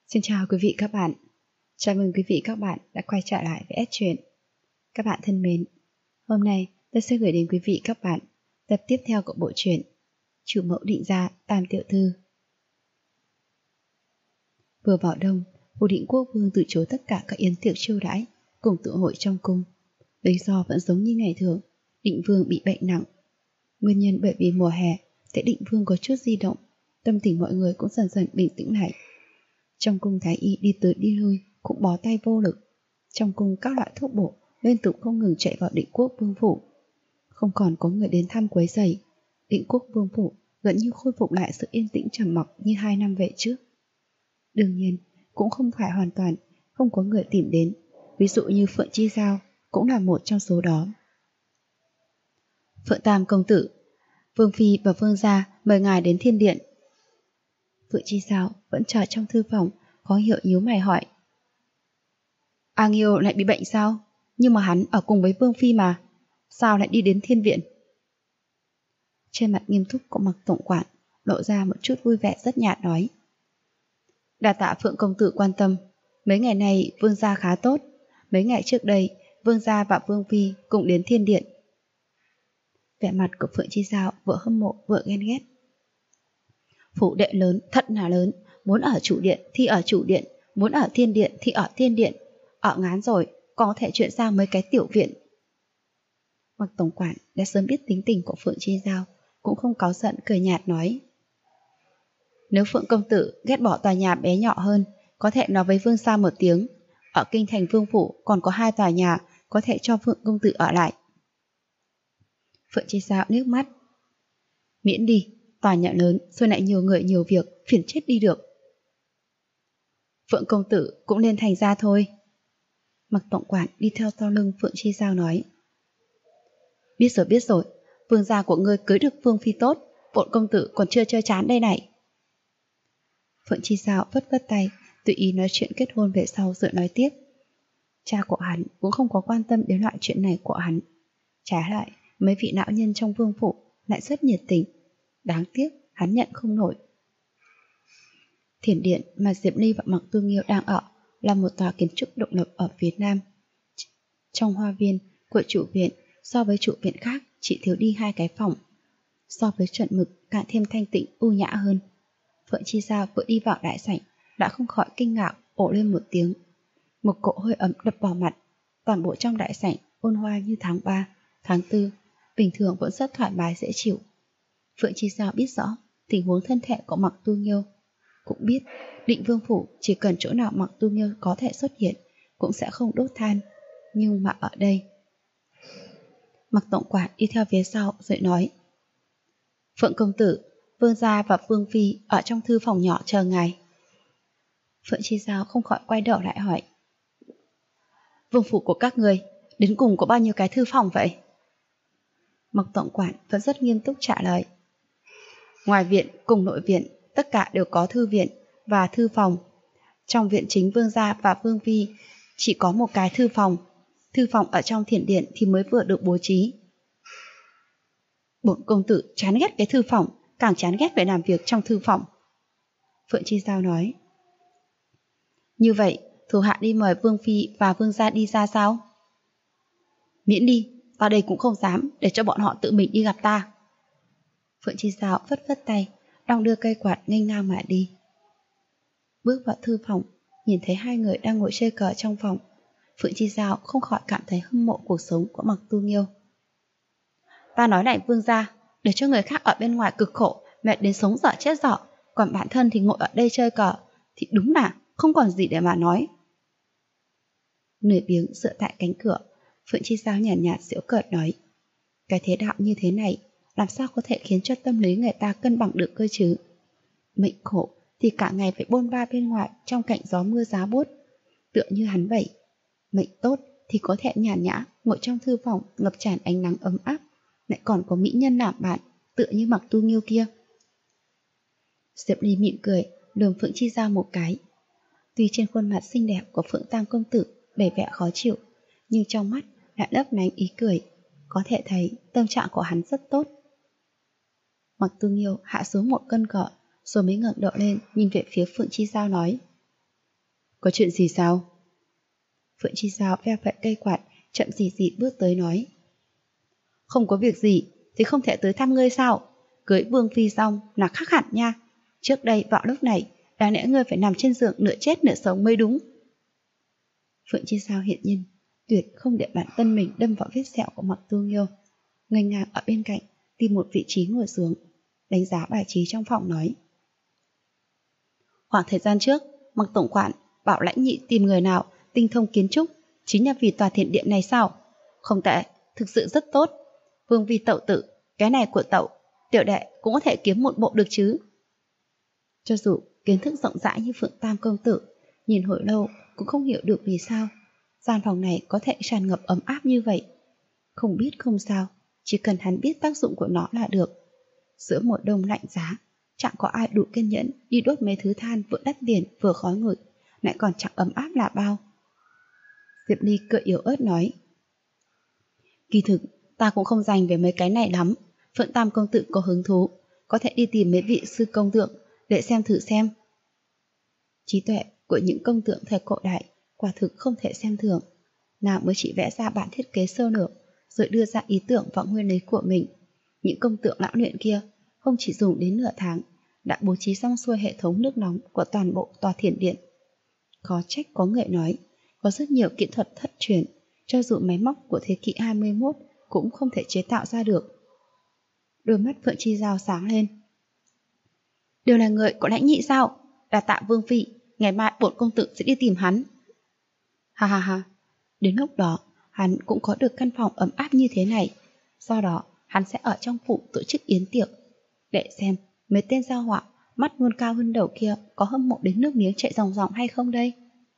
Xin chào quý vị các bạn. Chào mừng quý vị các bạn đã quay trở lại với S Truyện. Các bạn thân mến, hôm nay tôi sẽ gửi đến quý vị các bạn tập tiếp theo của bộ truyện Chủ mẫu định gia Tam tiểu thư. Vừa vào đông, Phủ Định Quốc Vương từ chối tất cả các yến tiệc chiêu đãi cùng tụ hội trong cung. Lý do vẫn giống như ngày thường, Định Vương bị bệnh nặng. Nguyên nhân bởi vì mùa hè, thấy Định Vương có chút di động, tâm tình mọi người cũng dần dần bình tĩnh lại. Trong cung thái y đi tới đi lui cũng bó tay vô lực. Trong cung các loại thuốc bổ liên tục không ngừng chạy vào Định Quốc Vương phủ. Không còn có người đến thăm quấy rầy. Định Quốc Vương phủ gần như khôi phục lại sự yên tĩnh trầm mặc như 2 năm về trước. Đương nhiên cũng không phải hoàn toàn không có người tìm đến, ví dụ như Phượng Chi Giao cũng là một trong số đó. Phượng Tam công tử, Vương phi và Vương gia mời ngài đến thiên điện. Phượng Chi Giao vẫn chờ trong thư phòng, khó hiểu nhíu mày hỏi. A Nghiêu lại bị bệnh sao? Nhưng mà hắn ở cùng với Vương phi mà, sao lại đi đến thiên viện? Trên mặt nghiêm túc của Mặc tổng quản lộ ra một chút vui vẻ rất nhạt nói. Đa tạ Phượng công tử quan tâm, mấy ngày này Vương gia khá tốt. Mấy ngày trước đây Vương gia và Vương phi cùng đến thiên điện. Vẻ mặt của Phượng Chi Giao vừa hâm mộ vừa ghen ghét. Phủ đệ lớn thật là lớn, muốn ở chủ điện thì ở chủ điện, muốn ở thiên điện thì ở thiên điện. Ở ngán rồi, có thể chuyển sang mấy cái tiểu viện. Mặc tổng quản đã sớm biết tính tình của Phượng Chi Giao, cũng không cáu giận, cười nhạt nói. Nếu Phượng công tử ghét bỏ tòa nhà bé nhỏ hơn, có thể nói với Vương gia một tiếng. Ở kinh thành Vương phủ còn có 2 tòa nhà, có thể cho Phượng công tử ở lại. Phượng Chi Giao nước mắt. Miễn đi, tòa nhà lớn rồi lại nhiều người nhiều việc, phiền chết đi được. Phượng công tử cũng nên thành ra thôi. Mặc tổng quản đi theo sau lưng Phượng Chi Giao nói. Biết rồi, Vương gia của ngươi cưới được Vương phi tốt, bổn công tử còn chưa chơi chán đây này. Phượng Chi Giao vất vất tay, tùy ý nói chuyện kết hôn về sau rồi nói tiếp. Cha của hắn cũng không có quan tâm đến loại chuyện này của hắn. Trái lại, mấy vị lão nhân trong vương phủ lại rất nhiệt tình. Đáng tiếc hắn nhận không nổi. Thiền điện mà Diệp Ly và Mặc Tu Nghiêu đang ở là một tòa kiến trúc độc lập ở phía nam. Trong hoa viên của trụ viện so với trụ viện khác chỉ thiếu đi 2 cái phòng. So với chuẩn mực càng thêm thanh tịnh u nhã hơn. Phượng Chi Giao vừa đi vào đại sảnh đã không khỏi kinh ngạc ồ lên một tiếng. Một cỗ hơi ấm đập vào mặt. Toàn bộ trong đại sảnh ôn hoa như tháng 3, tháng 4, bình thường vẫn rất thoải mái dễ chịu. Phượng Chi Giao biết rõ tình huống thân thể của Mặc Tu Nghiêu, cũng biết Định Vương phủ chỉ cần chỗ nào Mặc Tu Nghiêu có thể xuất hiện cũng sẽ không đốt than. Nhưng mà ở đây, Mặc tổng quản đi theo phía sau rồi nói. Phượng công tử, Vương gia và Vương phi ở trong thư phòng nhỏ chờ ngài. Phượng Chi Giao không khỏi quay đầu lại hỏi. Vương phủ của các người đến cùng có bao nhiêu cái thư phòng vậy? Mặc tổng quản vẫn rất nghiêm túc trả lời. Ngoài viện cùng nội viện tất cả đều có thư viện và thư phòng. Trong viện chính Vương gia và Vương phi chỉ có một cái thư phòng. Thư phòng ở trong thiền điện thì mới vừa được bố trí. Bổn công tử chán ghét cái thư phòng, càng chán ghét phải làm việc trong thư phòng. Phượng Chi Giao nói. Như vậy, thủ hạ đi mời Vương phi và Vương gia đi ra sao? Miễn đi, ta đây cũng không dám để cho bọn họ tự mình đi gặp ta. Phượng Chi Giao phất phất tay, đong đưa cây quạt nghênh ngang mà đi. Bước vào thư phòng, nhìn thấy 2 người đang ngồi chơi cờ trong phòng. Phượng Chi Giao không khỏi cảm thấy hâm mộ cuộc sống của Mặc Tu Nghiêu. Ta nói này Vương gia, để cho người khác ở bên ngoài cực khổ, mệt đến sống dở chết dở, còn bản thân thì ngồi ở đây chơi cờ, thì đúng là không còn gì để mà nói. Nửa biếng dựa tại cánh cửa, Phượng Chi Giao nhàn nhạt giễu cợt nói. Cái thế đạo như thế này, làm sao có thể khiến cho tâm lý người ta cân bằng được cơ chứ? Mệnh khổ thì cả ngày phải bôn ba bên ngoài trong cảnh gió mưa giá buốt, tựa như hắn vậy. Mệnh tốt thì có thể nhàn nhã ngồi trong thư phòng ngập tràn ánh nắng ấm áp, lại còn có mỹ nhân làm bạn, tựa như Mặc Tu Nghiêu kia. Diệp Ly mỉm cười, lườm Phượng Chi Giao một cái. Tuy trên khuôn mặt xinh đẹp của Phượng Tam công tử đầy vẻ khó chịu, nhưng trong mắt lại lấp lánh ý cười, có thể thấy tâm trạng của hắn rất tốt. Mặc Tu Nghiêu hạ xuống một cân cọ, rồi mới ngẩng đầu lên nhìn về phía Phượng Chi Giao nói. Có chuyện gì sao? Phượng Chi Giao ve vẫy cây quạt, chậm gì gì bước tới nói. Không có việc gì thì không thể tới thăm ngươi sao? Cưới Vương Phi xong là khác hẳn nha. Trước đây vào lúc này, đáng lẽ ngươi phải nằm trên giường nửa chết nửa sống mới đúng. Phượng Chi Giao hiện nhiên tuyệt không để bản thân mình đâm vào vết sẹo của Mặc Tu Nghiêu, nghênh ngang ở bên cạnh tìm một vị trí ngồi xuống, đánh giá bài trí trong phòng nói. Khoảng thời gian trước, Mặc tổng quản bảo Lãnh Nhị tìm người nào tinh thông kiến trúc, chính là vì tòa thiền điện này sao? Không tệ, thực sự rất tốt. Vương Vi tậu tự, cái này của tậu, tiểu đệ cũng có thể kiếm một bộ được chứ. Cho dù kiến thức rộng rãi như Phượng Tam công tử, nhìn hồi lâu cũng không hiểu được vì sao gian phòng này có thể tràn ngập ấm áp như vậy. Không biết không sao, chỉ cần hắn biết tác dụng của nó là được. Giữa mùa đông lạnh giá, chẳng có ai đủ kiên nhẫn đi đốt mấy thứ than vừa đắt tiền vừa khói ngửi, lại còn chẳng ấm áp là bao. Diệp Ly cười yếu ớt nói. Kỳ thực, ta cũng không dành về mấy cái này lắm. Phượng Tam công tử có hứng thú, có thể đi tìm mấy vị sư công tượng để xem thử xem. Trí tuệ của những công tượng thời cổ đại quả thực không thể xem thường. Nào mới chỉ vẽ ra bản thiết kế sơ lược, rồi đưa ra ý tưởng và nguyên lý của mình. Những công tượng lão luyện kia không chỉ dùng đến nửa tháng, đã bố trí xong xuôi hệ thống nước nóng của toàn bộ tòa thiền điện. Khó trách có người nói, có rất nhiều kỹ thuật thất truyền, cho dù máy móc của thế kỷ 21 cũng không thể chế tạo ra được. Đôi mắt Phượng Chi Giao sáng lên. Đều là người của Lãnh Nhị sao? Đà tạ Vương Phi, ngày mai bổn công tử sẽ đi tìm hắn. Ha ha ha, đến lúc đó hắn cũng có được căn phòng ấm áp như thế này. Sau đó hắn sẽ ở trong phủ tổ chức yến tiệc, để xem mấy tên gia họa mắt luôn cao hơn đầu kia có hâm mộ đến nước miếng chảy ròng ròng hay không đây.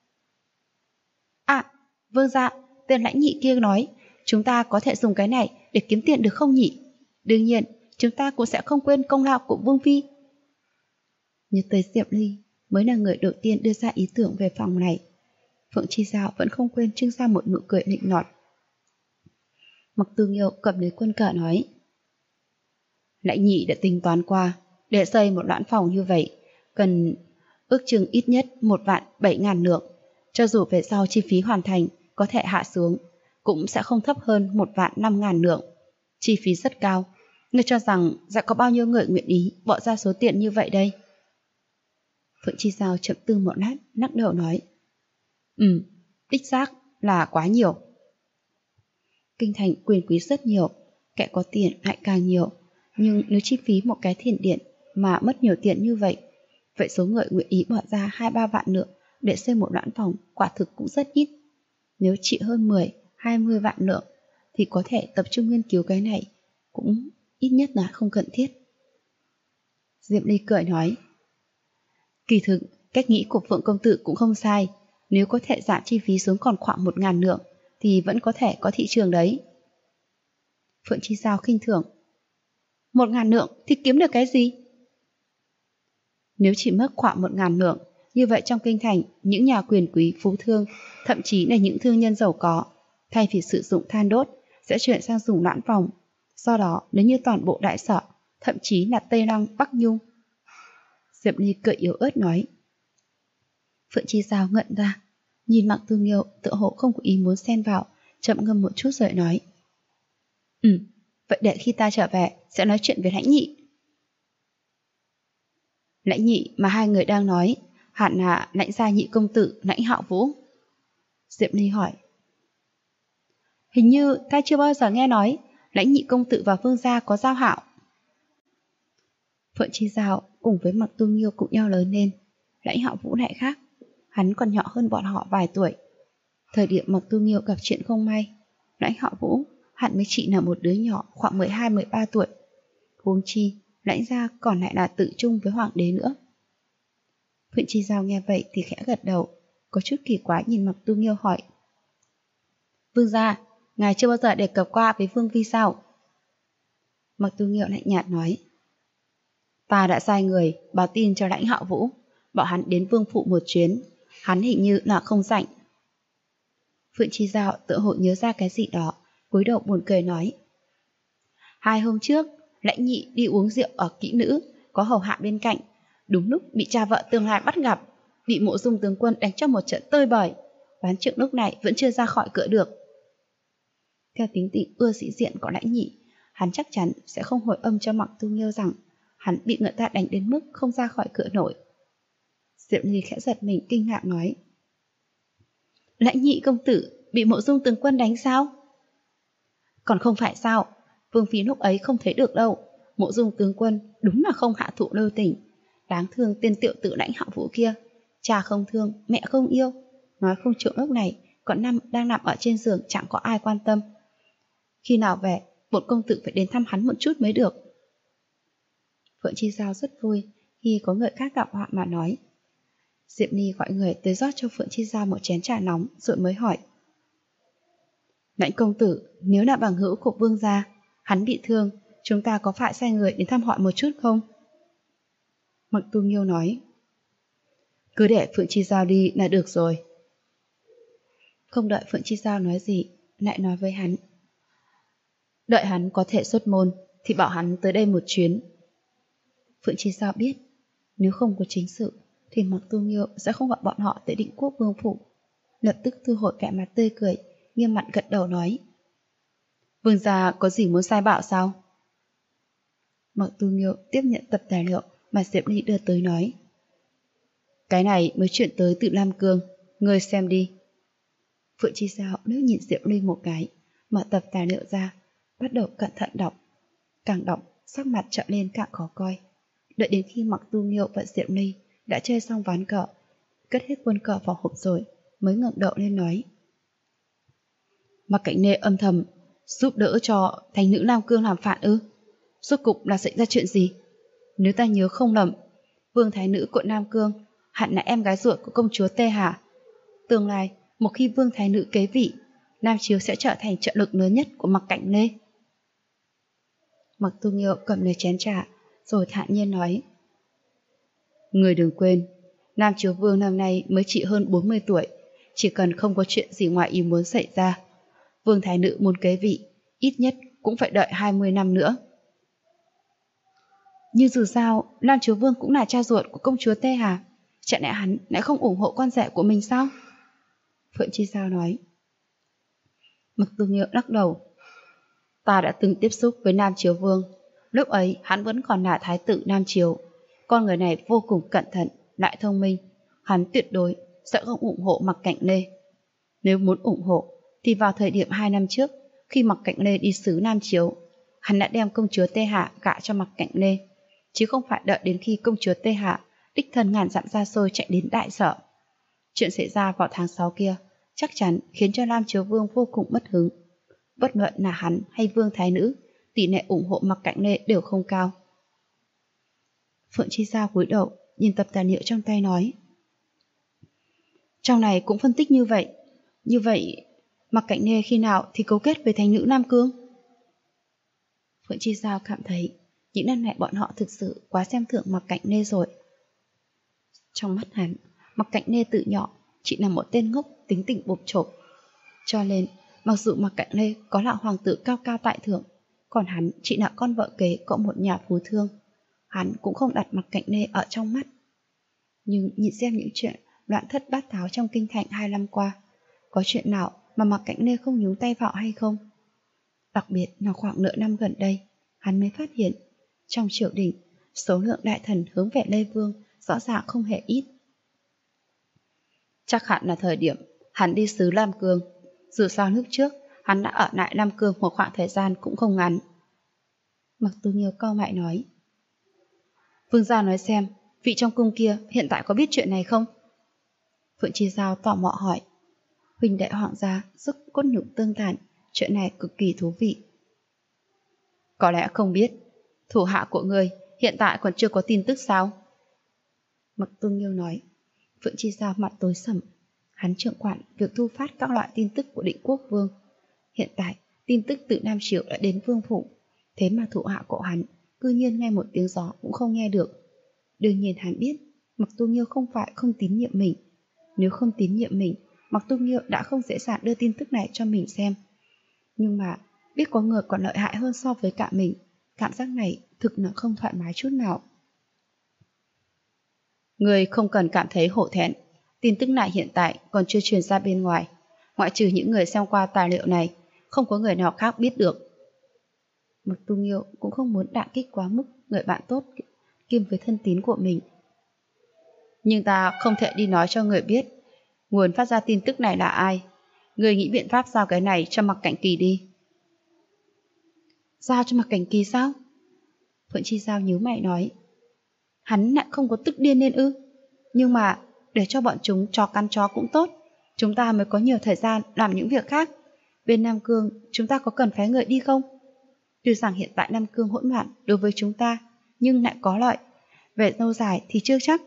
À, vương gia, tên Lãnh Nhị kia nói chúng ta có thể dùng cái này để kiếm tiền được không nhỉ? Đương nhiên, chúng ta cũng sẽ không quên công lao của Vương Phi. Nhớ tới Diệp Ly mới là người đầu tiên đưa ra ý tưởng về phòng này. Phượng Chi Giao vẫn không quên trưng ra một nụ cười nịnh nọt. Mặc Tư Nghiêu cầm lấy quân cờ nói. Lãnh Nhị đã tính toán qua, để xây một loãn phòng như vậy, cần ước chừng ít nhất 1.700.000 lượng. Cho dù về sau chi phí hoàn thành có thể hạ xuống, cũng sẽ không thấp hơn 1.500.000 lượng. Chi phí rất cao. Ngươi cho rằng sẽ có bao nhiêu người nguyện ý bỏ ra số tiền như vậy đây? Phượng Chi Giao chậm tư một lát, lắc đầu nói. Đích xác là quá nhiều. Kinh thành quyền quý rất nhiều, kẻ có tiền lại càng nhiều. Nhưng nếu chi phí một cái thiền điện mà mất nhiều tiền như vậy, vậy số người nguyện ý bỏ ra 2-3 vạn lượng để xây một loãn phòng quả thực cũng rất ít. Nếu chỉ hơn 10-20 vạn lượng thì có thể tập trung nghiên cứu cái này, cũng ít nhất là không cần thiết. Diệp Ly cười nói. Kỳ thực, cách nghĩ của Phượng công tử cũng không sai. Nếu có thể giảm chi phí xuống còn khoảng 1.000 lượng thì vẫn có thể có thị trường đấy. Phượng Chi Giao khinh thường. 1.000 lượng thì kiếm được cái gì? Nếu chỉ mất khoảng 1.000 lượng, như vậy trong kinh thành, những nhà quyền quý, phú thương, thậm chí là những thương nhân giàu có, thay vì sử dụng than đốt, sẽ chuyển sang dùng loãn phòng. Do đó, nếu như toàn bộ đại sở, thậm chí là Tây Lăng, Bắc Nhung. Diệp Ly cười yếu ớt nói. Phượng Chi Giao ngẩn ra, nhìn Mặc Tư Nghiêu tựa hồ không có ý muốn xen vào, chậm ngâm một chút rồi nói. Vậy để khi ta trở về sẽ nói chuyện với Lãnh Nhị. Lãnh Nhị mà hai người đang nói hẳn là Lãnh gia nhị công tử Lãnh Hạo Vũ. Diệp Ly hỏi. Hình như ta chưa bao giờ nghe nói Lãnh nhị công tử và Vương gia có giao hảo. Phượng Chi Giao cùng với Mặc Tu Nghiêu cùng nhau lớn lên. Lãnh Hạo Vũ lại khác, hắn còn nhỏ hơn bọn họ vài tuổi. Thời điểm Mặc Tu Nghiêu gặp chuyện không may, Lãnh Hạo Vũ hẳn mới chỉ là một đứa nhỏ khoảng 12-13 tuổi. Huống chi, Lãnh gia còn lại là tự chung với hoàng đế nữa. Phượng Chi Giao nghe vậy thì khẽ gật đầu, có chút kỳ quái nhìn Mặc Tu Nghiêu hỏi. Vương gia, ngài chưa bao giờ đề cập qua với Vương Phi sao? Mặc Tu Nghiêu lạnh nhạt nói. Ta đã sai người báo tin cho Lãnh Hạo Vũ, bảo hắn đến vương phủ một chuyến, hắn hình như là không rảnh. Phượng Chi Giao tự hội nhớ ra cái gì đó, cúi đầu buồn cười nói. 2 hôm trước, Lãnh Nhị đi uống rượu ở kỹ nữ, có hầu hạ bên cạnh, đúng lúc bị cha vợ tương lai bắt gặp, bị Mộ Dung tướng quân đánh cho một trận tơi bời. Đoán chừng lúc này vẫn chưa ra khỏi cửa được. Theo tính tình ưa sĩ diện của Lãnh Nhị, hắn chắc chắn sẽ không hồi âm cho Mặc Tu Nghiêu rằng hắn bị người ta đánh đến mức không ra khỏi cửa nổi. Diệp Ly khẽ giật mình kinh ngạc nói: Lãnh Nhị công tử bị Mộ Dung tướng quân đánh sao? Còn không phải sao, Vương Phi lúc ấy không thấy được đâu. Mộ Dung tướng quân đúng là không hạ thủ lưu tình. Đáng thương tên tiểu tử Lãnh Hạo Vũ kia, cha không thương, mẹ không yêu. Nói không chịu lúc này còn đang nằm ở trên giường chẳng có ai quan tâm. Khi nào về, bổn công tử phải đến thăm hắn một chút mới được. Phượng Chi Giao rất vui khi có người khác gặp họa mà nói. Diệp Ni gọi người tới rót cho Phượng Chi Giao một chén trà nóng rồi mới hỏi: Lãnh công tử, nếu là bằng hữu của Vương gia, hắn bị thương, chúng ta có phải sai người đến thăm hỏi một chút không? Mặc Tu Nghiêu nói: Cứ để Phượng Chi Giao đi là được rồi. Không đợi Phượng Chi Giao nói gì, lại nói với hắn: Đợi hắn có thể xuất môn thì bảo hắn tới đây một chuyến. Phượng Chi Giao biết nếu không có chính sự thì Mặc Tu Nghiêu sẽ không gọi bọn họ tới Định Quốc Vương phủ. Lập tức thu hồi vẻ mặt tươi cười, nghiêm mặt gật đầu nói: Vương gia có gì muốn sai bảo sao? Mặc Tu Nghiêu tiếp nhận tập tài liệu mà Diệp Ly đưa tới nói: Cái này mới chuyển tới từ Lam Cương, ngươi xem đi. Phượng Chi Giao liếc nhìn Diệp Ly một cái, mở tập tài liệu ra, bắt đầu cẩn thận đọc. Càng đọc, sắc mặt trở lên càng khó coi. Đợi đến khi Mặc Tu Nghiêu và Diệp Ly đã chơi xong ván cờ, cất hết quân cờ vào hộp rồi, mới ngẩng đầu lên nói: Mặc Cảnh Nê âm thầm giúp đỡ cho thánh nữ Lam Cương làm phản ư? Rốt cục là xảy ra chuyện gì? Nếu ta nhớ không lầm, Vương thái nữ của Nam Cương hẳn là em gái ruột của công chúa Tê Hà. Tương lai, một khi Vương thái nữ kế vị, Nam Chiếu sẽ trở thành trợ lực lớn nhất của Mặc Cảnh Nê. Mặc Tu Nghiêu cầm lấy chén trà, rồi thản nhiên nói: Người đừng quên, Nam Chiếu Vương năm nay mới chỉ hơn 40 tuổi, chỉ cần không có chuyện gì ngoài ý muốn xảy ra, Vương thái nữ muốn kế vị, ít nhất cũng phải đợi 20 năm nữa. Nhưng dù sao, Nam Chiếu Vương cũng là cha ruột của công chúa Tê Hà, chẳng lẽ hắn lại không ủng hộ con rể của mình sao? Phượng Chi Giao nói. Mặc Tu Nghiêu lắc đầu: Ta đã từng tiếp xúc với Nam Chiếu Vương, lúc ấy hắn vẫn còn là thái tử Nam Chiếu. Con người này vô cùng cẩn thận, lại thông minh, hắn tuyệt đối sẽ không ủng hộ Mặc Cảnh Lê. Nếu muốn ủng hộ thì vào thời điểm 2 năm trước, khi Mặc Cảnh Lê đi xứ Nam Chiếu, hắn đã đem công chúa Tê Hạ gả cho Mặc Cảnh Lê, chứ không phải đợi đến khi công chúa Tê Hạ đích thân ngàn dặm xa xôi chạy đến Đại Sở. Chuyện xảy ra vào tháng 6 kia chắc chắn khiến cho Nam Chiếu Vương vô cùng mất hứng. Bất luận là hắn hay Vương thái nữ, tỷ lệ ủng hộ Mặc Cảnh Lê đều không cao. Phượng Chi Giao cúi đầu nhìn tập tài liệu trong tay nói: Trong này cũng phân tích như vậy. Như vậy, Mặc Cảnh Lê khi nào thì cấu kết với thánh nữ Nam Cương? Phượng Chi Giao cảm thấy những năm này bọn họ thực sự quá xem thường Mặc Cảnh Lê rồi. Trong mắt hắn, Mặc Cảnh Lê từ nhỏ chỉ là một tên ngốc tính tình bộp chộp. Cho nên, mặc dù Mặc Cảnh Lê có là hoàng tử cao cao tại thượng, còn hắn chỉ là con vợ kế của một nhà phú thương, hắn cũng không đặt Mặc Cảnh Lê ở trong mắt. Nhưng nhìn xem những chuyện loạn thất bát tháo trong kinh thành 2 năm qua, có chuyện nào mà Mặc Cảnh Lê không nhúng tay vào hay không? Đặc biệt là khoảng nửa năm gần đây, hắn mới phát hiện trong triều đình, số lượng đại thần hướng về Lê Vương rõ ràng không hề ít. Chắc hẳn là thời điểm hắn đi xứ Lam Cương. Dù sao lúc trước hắn đã ở lại Lam Cương một khoảng thời gian cũng không ngắn. Mặc Tu Nghiêu cau mày nói: Vương gia nói xem, vị trong cung kia hiện tại có biết chuyện này không? Phượng Chi Giao tò mò hỏi. Huynh đệ hoàng gia sức cốt nhục tương tàn, chuyện này cực kỳ thú vị. Có lẽ không biết. Thủ hạ của người hiện tại còn chưa có tin tức sao? Mặc Tu Nghiêu nói. Phượng Chi Giao mặt tối sầm. Hắn trưởng quản việc thu phát các loại tin tức của Định Quốc Vương. Hiện tại tin tức từ Nam Triều đã đến Vương phủ, thế mà thủ hạ của hắn cư nhiên nghe một tiếng gió cũng không nghe được. Đương nhiên hắn biết Mặc Tu Nghiêu không phải không tín nhiệm mình. Nếu không tín nhiệm mình, Mặc Tu Nghiêu đã không dễ dàng đưa tin tức này cho mình xem. Nhưng mà biết có người còn lợi hại hơn so với cả mình, cảm giác này thực là không thoải mái chút nào. Người không cần cảm thấy hổ thẹn. Tin tức này hiện tại còn chưa truyền ra bên ngoài. Ngoại trừ những người xem qua tài liệu này, không có người nào khác biết được. Mạc Tu Nghiêu cũng không muốn đả kích quá mức người bạn tốt kiêm với thân tín của mình. Nhưng ta không thể đi nói cho người biết nguồn phát ra tin tức này là ai. Người nghĩ biện pháp giao cái này cho Mạc Cảnh Kỳ đi. Giao cho Mạc Cảnh Kỳ sao? Phượng Chi Giao nhíu mày nói. Hắn lại không có tức điên nên ư? Nhưng mà để cho bọn chúng chó căn chó cũng tốt. Chúng ta mới có nhiều thời gian làm những việc khác. Bên Nam Cương chúng ta có cần phái người đi không? Tuy rằng hiện tại Nam Cương hỗn loạn đối với chúng ta, nhưng lại có lợi. Về lâu dài thì chưa chắc.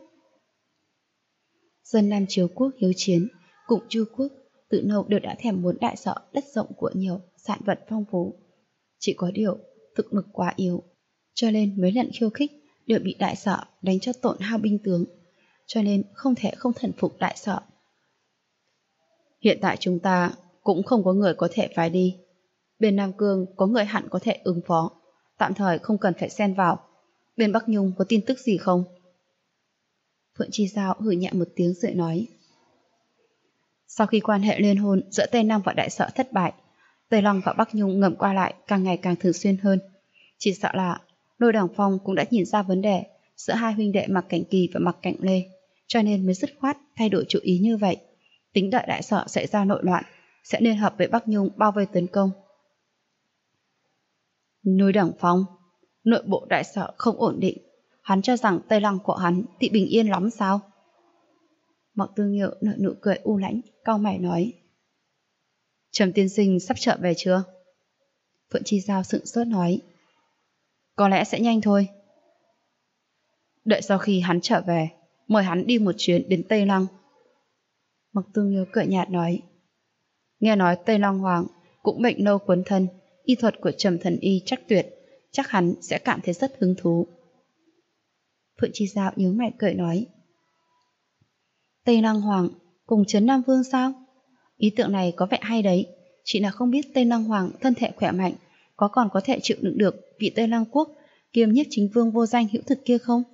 Dân Nam Chiếu Quốc hiếu chiến, cùng Chu Quốc, tự nâu đều đã thèm muốn đại sở đất rộng của nhiều, sản vật phong phú. Chỉ có điều, thực lực quá yếu, cho nên mấy lần khiêu khích đều bị đại sở đánh cho tổn hao binh tướng, cho nên không thể không thần phục đại sở. Hiện tại chúng ta cũng không có người có thể phái đi. Bên Nam Cương có người hẳn có thể ứng phó, tạm thời không cần phải xen vào. Bên Bắc Nhung có tin tức gì không? Phượng Chi Giao hử nhẹ một tiếng rồi nói. Sau khi quan hệ liên hôn giữa Tây Lăng và Đại Sở thất bại, Tây Lăng và Bắc Nhung ngầm qua lại càng ngày càng thường xuyên hơn. Chỉ sợ là Lôi Đằng Phong cũng đã nhìn ra vấn đề giữa hai huynh đệ Mạc Cảnh Kỳ và Mạc Cảnh Lê, cho nên mới dứt khoát thay đổi chủ ý như vậy. Tính đợi Đại Sở xảy ra nội loạn, sẽ liên hợp với Bắc Nhung bao vây tấn công. Lôi Đằng Phong, nội bộ Đại Sở không ổn định. Hắn cho rằng Tây Lăng của hắn thì bình yên lắm sao? Mạc Tư Nghiệu nở nụ cười u lãnh, cau mày nói. Trầm tiên sinh sắp trở về chưa? Phượng Chi Giao sững sốt nói. Có lẽ sẽ nhanh thôi. Đợi sau khi hắn trở về, mời hắn đi một chuyến đến Tây Lăng. Mạc Tư Nghiệu cười nhạt nói. Nghe nói Tây Lăng Hoàng cũng bệnh lâu quấn thân, y thuật của Trầm thần y chắc tuyệt, chắc hắn sẽ cảm thấy rất hứng thú. Phượng Chi Giao nhướng mày cười nói. Tây Lăng Hoàng cùng Trấn Nam Vương sao? Ý tưởng này có vẻ hay đấy, chỉ là không biết Tây Lăng Hoàng thân thể khỏe mạnh, còn có thể chịu đựng được vị Tây Lăng Quốc kiêm nhiếp chính vương vô danh hữu thực kia không?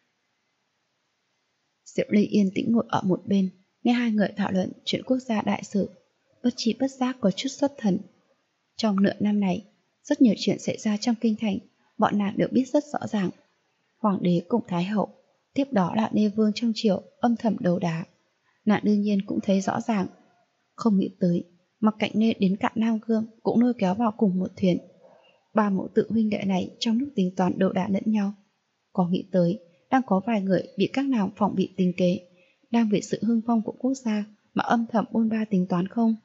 Diệu Ly yên tĩnh ngồi ở một bên, nghe hai người thảo luận chuyện quốc gia đại sự, bất tri bất giác có chút xuất thần. Trong nửa năm này, rất nhiều chuyện xảy ra trong kinh thành, bọn nàng đều biết rất rõ ràng. Hoàng đế cùng Thái hậu, tiếp đó là Nê Vương trong triều âm thầm đấu đá. Nàng đương nhiên cũng thấy rõ ràng. Không nghĩ tới, Mạc Cảnh Nê đến cạn Nam Cương cũng lôi kéo vào cùng một thuyền. Ba mẫu tự huynh đệ này trong lúc tính toán đấu đá lẫn nhau. Có nghĩ tới, đang có vài người bị các nàng phòng bị tính kế, đang vì sự hưng phong của quốc gia mà âm thầm bôn ba tính toán không?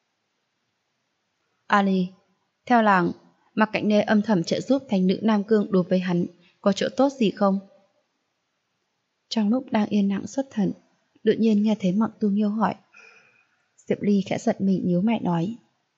Ali, theo làng, Mạc Cảnh Nê âm thầm trợ giúp thành nữ Nam Cương đối với hắn, có chỗ tốt gì không? Trong lúc đang yên lặng xuất thần, đột nhiên nghe thấy Mạc Tu Nghiêu hỏi. Diệp Ly khẽ giật mình nhíu mày nói.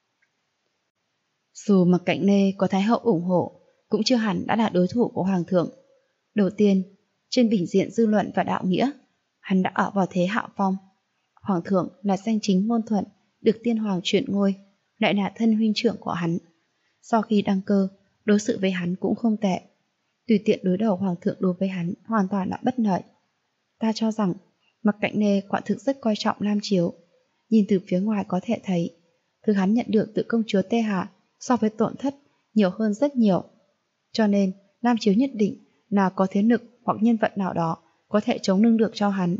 Dù Mạc Cảnh Nê có Thái hậu ủng hộ, cũng chưa hẳn đã là đối thủ của Hoàng thượng. Đầu tiên, trên bình diện dư luận và đạo nghĩa, hắn đã ở vào thế hạ phong. Hoàng thượng là danh chính ngôn thuận, được tiên hoàng chuyển ngôi, lại là thân huynh trưởng của hắn. Sau khi đăng cơ, đối xử với hắn cũng không tệ. Tùy tiện đối đầu Hoàng thượng đối với hắn hoàn toàn là bất lợi. Ta cho rằng Mạc Cảnh Nê quả thực rất coi trọng Nam Chiếu. Nhìn từ phía ngoài có thể thấy, thứ hắn nhận được từ công chúa Tê Hạ so với tổn thất nhiều hơn rất nhiều. Cho nên Nam Chiếu nhất định là có thế lực hoặc nhân vật nào đó có thể chống lưng được cho hắn.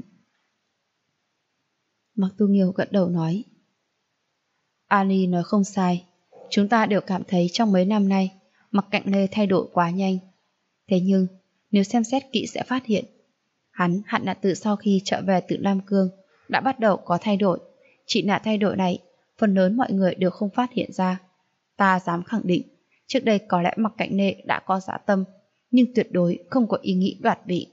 Mạc Tu Nghiêu gật đầu nói. Ali nói không sai. Chúng ta đều cảm thấy trong mấy năm nay Mạc Cảnh Nê thay đổi quá nhanh. Thế nhưng nếu xem xét kỹ sẽ phát hiện hắn hẳn là từ sau khi trở về từ Nam Cương đã bắt đầu có thay đổi. Chỉ là thay đổi này phần lớn mọi người đều không phát hiện ra. Ta dám khẳng định trước đây có lẽ Mạc Cảnh Nê đã có dã tâm, nhưng tuyệt đối không có ý nghĩ đoạt vị.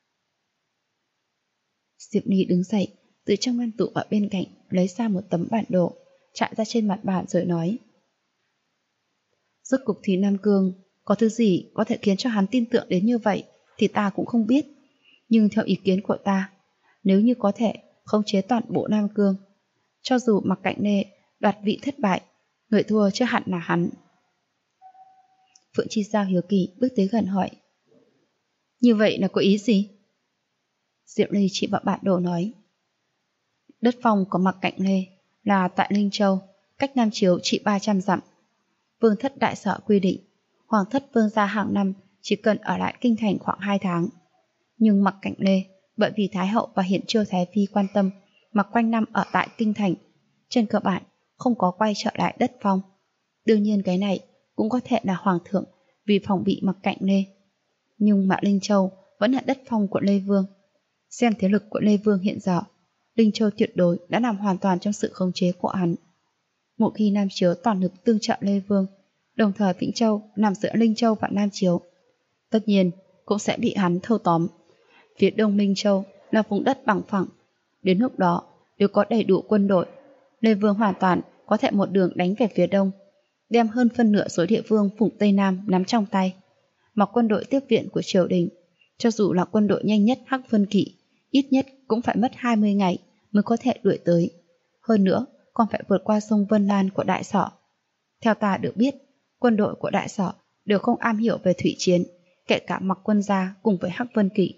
Diệp Ly đứng dậy, từ trong ngăn tủ ở bên cạnh lấy ra một tấm bản đồ, trải ra trên mặt bàn rồi nói. Rốt cục thì Nam Cương có thứ gì có thể khiến cho hắn tin tưởng đến như vậy thì ta cũng không biết. Nhưng theo ý kiến của ta, nếu như có thể khống chế toàn bộ Nam Cương, cho dù Mạc Cảnh Nê đoạt vị thất bại, người thua chưa hẳn là hắn. Phượng Chi Giao hiếu kỳ bước tới gần hỏi. Như vậy là có ý gì? Diệp Ly chỉ vào bản đồ nói. Đất phong có Mặc Cạnh Lê là tại Linh Châu, cách Nam Chiếu chỉ 300 dặm. Vương thất đại sở quy định, hoàng thất vương gia hàng năm chỉ cần ở lại kinh thành khoảng 2 tháng. Nhưng Mặc Cạnh Lê, bởi vì Thái hậu và Hiển Chiêu Thái phi quan tâm mà quanh năm ở tại kinh thành, trên cơ bản không có quay trở lại đất phong. Đương nhiên cái này cũng có thể là hoàng thượng vì phòng bị Mặc Cạnh Lê. Nhưng mà Linh Châu vẫn là đất phong của Lê Vương. Xem thế lực của Lê Vương hiện giờ, Linh Châu tuyệt đối đã nằm hoàn toàn trong sự khống chế của hắn. Một khi Nam Chiếu toàn lực tương trợ Lê Vương, đồng thời Vĩnh Châu nằm giữa Linh Châu và Nam Chiếu, tất nhiên cũng sẽ bị hắn thâu tóm. Phía đông Linh Châu là vùng đất bằng phẳng. Đến lúc đó, nếu có đầy đủ quân đội, Lê Vương hoàn toàn có thể một đường đánh về phía đông, đem hơn phân nửa số địa phương vùng Tây Nam nắm trong tay. Mà quân đội tiếp viện của triều đình, cho dù là quân đội nhanh nhất Hắc Vân Kỵ, ít nhất cũng phải mất 20 ngày mới có thể đuổi tới. Hơn nữa, còn phải vượt qua sông Vân Lan của Đại Sở. Theo ta được biết, quân đội của Đại Sở đều không am hiểu về thủy chiến, kể cả Mặc Quân gia cùng với Hắc Vân Kỵ.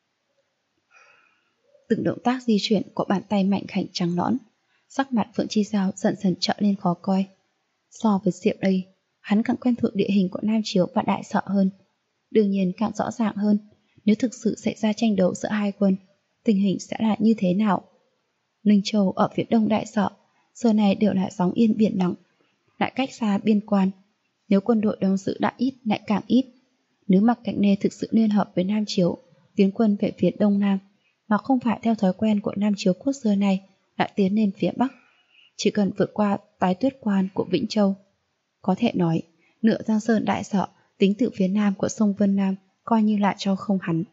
Từng động tác di chuyển của bàn tay mạnh khảnh trắng nõn, sắc mặt Phượng Chi Giao dần dần trở lên khó coi. So với Diệp đây, hắn càng quen thuộc địa hình của Nam Chiếu và Đại Sở hơn. Đương nhiên càng rõ ràng hơn, nếu thực sự xảy ra tranh đấu giữa hai quân, tình hình sẽ là như thế nào. Linh Châu ở phía đông Đại Sở giờ này đều là sóng yên biển lặng, lại cách xa biên quan. Nếu quân đội đóng giữ đã ít lại càng ít. Nếu Mặc Cạnh Lê thực sự liên hợp với Nam Chiếu tiến quân về phía đông nam, mà không phải theo thói quen của Nam Chiếu quốc xưa này lại tiến lên phía bắc, chỉ cần vượt qua Tái Tuyết Quan của Vĩnh Châu, có thể nói nửa Giang Sơn Đại Sở tính từ phía nam của sông Vân Nam coi như lại cho không hắn.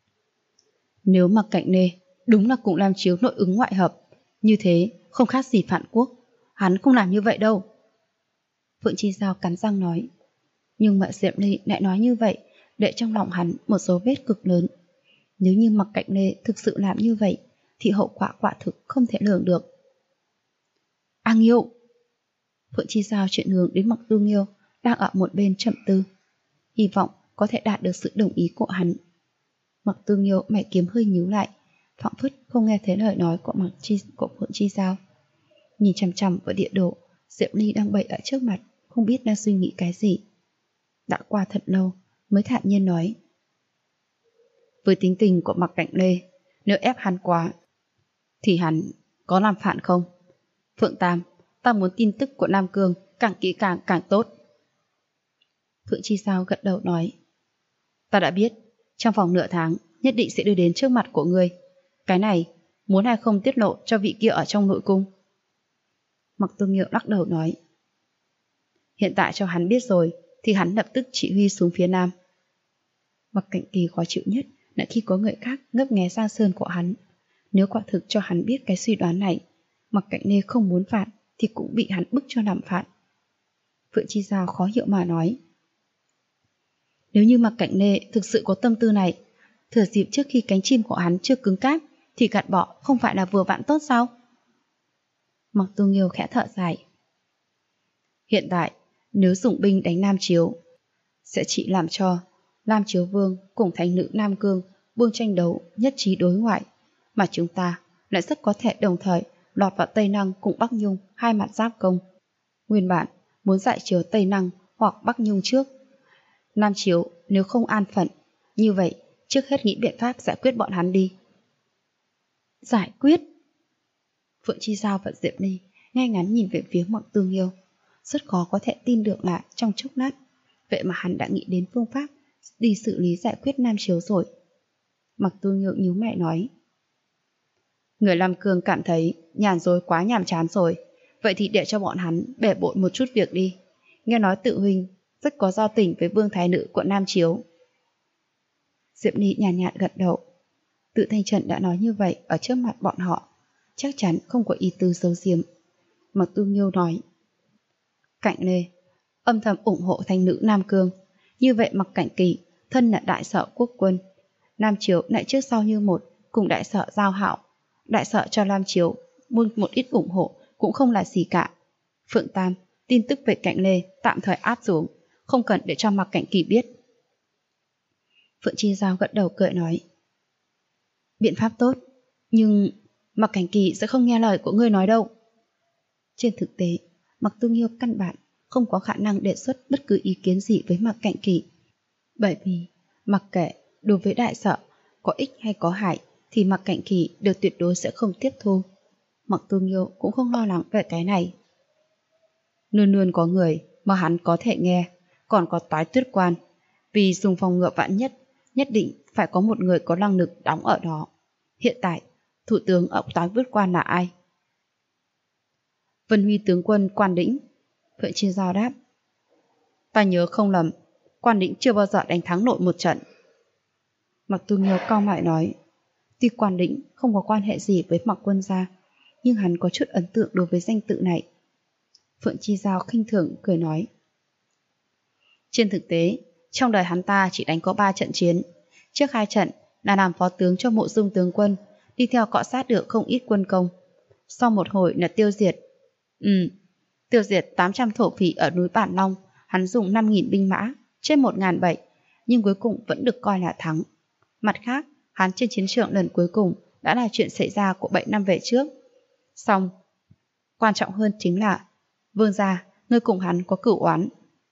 Nếu Mặc Cạnh Lê đúng là cùng Nam Chiếu nội ứng ngoại hợp, như thế không khác gì phản quốc, hắn không làm như vậy đâu. Phượng Chi Giao cắn răng nói. Nhưng mà Diệp Ly lại nói như vậy để trong lòng hắn một dấu vết cực lớn. Nếu như Mặc Cạnh Lê thực sự làm như vậy thì hậu quả quả thực không thể lường được. A Nghiêu! Phượng Chi Giao chuyển hướng đến Mặc Tu Nghiêu đang ở một bên trầm tư, hy vọng có thể đạt được sự đồng ý của hắn. Mặc Tu Nghiêu mày kiếm hơi nhíu lại, phảng phất không nghe thấy lời nói của Phượng Chi Giao. Nhìn chằm chằm vào địa đồ Diệp Ly đang bày ở trước mặt, không biết đang suy nghĩ cái gì. Đã qua thật lâu mới thản nhiên nói. Với tính tình của Mặc Cạnh Lê, nếu ép hắn quá thì hắn có làm phản không? Phượng Tam, ta muốn tin tức của Nam Cương càng kỹ càng tốt. Phượng Chi Giao gật đầu nói. Ta đã biết, trong vòng nửa tháng nhất định sẽ đưa đến trước mặt của ngươi. Cái này muốn hay không tiết lộ cho vị kia ở trong nội cung? Mặc Tu Nghiêu lắc đầu nói. Hiện tại cho hắn biết rồi thì hắn lập tức chỉ huy xuống phía nam. Mặc Cạnh Kỳ khó chịu nhất là khi có người khác ngấp nghé Giang Sơn của hắn. Nếu quả thực cho hắn biết cái suy đoán này, Mặc Cạnh Lê không muốn phạt thì cũng bị hắn bức cho làm phạt. Phượng Chi Giao khó hiểu mà nói. Nếu như Mặc Cạnh Lê thực sự có tâm tư này, thừa dịp trước khi cánh chim của hắn chưa cứng cáp thì gạt bỏ không phải là vừa vặn tốt sao? Mặc Tu Nghiêu khẽ thở dài. Hiện tại, nếu dùng binh đánh Nam Chiếu, sẽ chỉ làm cho Nam Chiếu Vương cùng thánh nữ Nam Cương buông tranh đấu nhất trí đối ngoại, mà chúng ta lại rất có thể đồng thời lọt vào Tây Năng cùng Bắc Nhung hai mặt giáp công. Nguyên bản muốn giải chiếu Tây Năng hoặc Bắc Nhung trước. Nam Chiếu nếu không an phận, như vậy trước hết nghĩ biện pháp giải quyết bọn hắn đi. Giải quyết? Phượng Chi Giao và Diệp Ly ngay ngắn nhìn về phía Mặc Tu Nghiêu, rất khó có thể tin được là trong chốc lát, vậy mà hắn đã nghĩ đến phương pháp đi xử lý giải quyết Nam Chiếu rồi. Mặc Tu Nghiêu nhíu mày nói. Người Lam Cương cảm thấy nhàn rỗi quá nhàm chán rồi, vậy thì để cho bọn hắn bể bội một chút việc đi. Nghe nói tự huynh rất có giao tình với Vương Thái Nữ của Nam Chiếu. Diệp Ly nhàn nhạt gật đầu. Tự Thanh Trần đã nói như vậy ở trước mặt bọn họ, chắc chắn không có ý tư giấu giếm. Mặc Tu Nghiêu nói. Cạnh Lê âm thầm ủng hộ Thanh Nữ Nam Cương, như vậy Mặc Cảnh Kỳ thân là Đại Sở quốc quân, Nam Chiếu lại trước sau như một cùng Đại Sở giao hảo. Đại Sở cho Nam Chiếu một ít ủng hộ cũng không là gì cả. Phượng Tam, tin tức về Cạnh Lê tạm thời áp xuống, không cần để cho Mặc Cảnh Kỳ biết. Phượng Chi Giao gật đầu cười nói. Biện pháp tốt, nhưng Mạc Cảnh Kỳ sẽ không nghe lời của ngươi nói đâu. Trên thực tế, Mạc Tu Nghiêu căn bản không có khả năng đề xuất bất cứ ý kiến gì với Mạc Cảnh Kỳ. Bởi vì, mặc kệ đối với đại sở có ích hay có hại thì Mạc Cảnh Kỳ đều tuyệt đối sẽ không tiếp thu. Mạc Tu Nghiêu cũng không lo lắng về cái này. Luôn luôn có người mà hắn có thể nghe, còn có Toái Tuyết Quan. Vì dùng phòng ngừa vạn nhất, nhất định phải có một người có năng lực đóng ở đó. Hiện tại, thủ tướng ở Toái Tuyết Quan là ai? Vân Huy tướng quân Quan Đĩnh. Phượng Chi Giao đáp. Ta nhớ không lầm, Quan Đĩnh chưa bao giờ đánh thắng nổi một trận. Mạc Tu Nghiêu cau mày nói, tuy Quan Đĩnh không có quan hệ gì với Mạc Quân gia, nhưng hắn có chút ấn tượng đối với danh tự này. Phượng Chi Giao khinh thường cười nói, trên thực tế, trong đời hắn ta chỉ đánh có 3 trận chiến. Trước 2 trận là làm phó tướng cho Mộ Dung tướng quân, đi theo cọ sát được không ít quân công. Sau một hồi là tiêu diệt. Tiêu diệt 800 thổ phỉ ở núi Bản Long, hắn dùng 5.000 binh mã, trên 1.700, nhưng cuối cùng vẫn được coi là thắng. Mặt khác, hắn trên chiến trường lần cuối cùng đã là chuyện xảy ra của 7 năm về trước. Xong, quan trọng hơn chính là, vương gia, ngươi cùng hắn có cửu oán.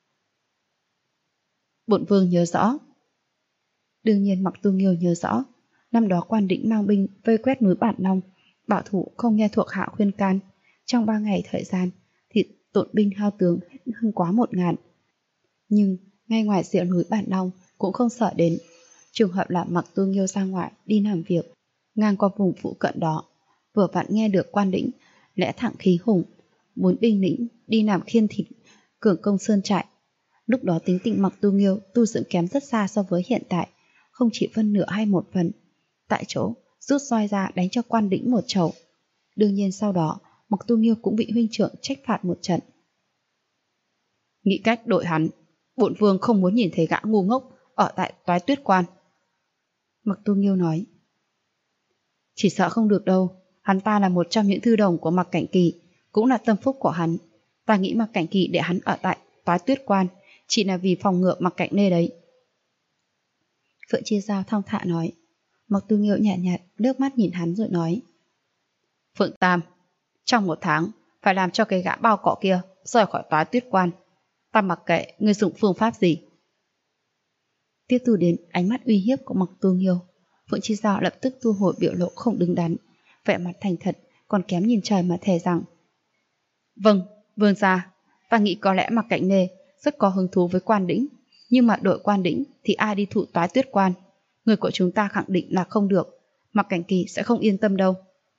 Bổn vương nhớ rõ. Đương nhiên Mạc Tu Nghiêu nhớ rõ, năm đó Quan Đĩnh mang binh vây quét núi Bản Long, bảo thủ không nghe thuộc hạ khuyên can. Trong 3 ngày thời gian thì tổn binh hao tướng hết hơn quá 1.000. Nhưng ngay ngoài rìa núi Bản Long cũng không sợ đến. Trường hợp là Mạc Tu Nghiêu ra ngoài đi làm việc, ngang qua vùng phụ cận đó, vừa vặn nghe được Quan Đĩnh lẽ thẳng khí hùng, muốn binh lĩnh đi làm khiên thịt cường công sơn trại. Lúc đó tính tình Mạc Tu Nghiêu tu dưỡng kém rất xa so với hiện tại, không chỉ phân nửa hay một phần. Tại chỗ rút roi ra đánh cho Quan Đĩnh một chầu. Đương nhiên sau đó Mạc Tu Nghiêu cũng bị huynh trưởng trách phạt một trận. Nghĩ cách đổi hắn, bổn vương không muốn nhìn thấy gã ngu ngốc ở tại Toái Tuyết Quan. Mạc Tu Nghiêu nói, chỉ sợ không được đâu, hắn ta là một trong những thư đồng của Mạc Cảnh Kỳ, cũng là tâm phúc của hắn. Ta nghĩ Mạc Cảnh Kỳ để hắn ở tại Toái Tuyết Quan chỉ là vì phòng ngừa Mạc Cảnh Nê đấy. Phượng Chi Giao thong thả nói. Mạc Tu Nghiêu nhạt nhạt nước mắt nhìn hắn rồi nói, Phượng Tam, trong 1 tháng phải làm cho cái gã bao cọ kia rời khỏi Toái Tuyết Quan. Ta mặc kệ ngươi dùng phương pháp gì. Tiếp tục đến ánh mắt uy hiếp của Mạc Tu Nghiêu, Phượng Chi Giao lập tức thu hồi biểu lộ không đứng đắn, vẻ mặt thành thật còn kém nhìn trời mà thề rằng, vâng, vương gia, ta nghĩ có lẽ Mạc Cảnh Nê rất có hứng thú với Quan Đĩnh, nhưng mà đội Quan Đĩnh thì ai đi thụ Toái Tuyết Quan? Người của chúng ta khẳng định là không được, Mạc Cảnh Kỳ sẽ không yên tâm đâu.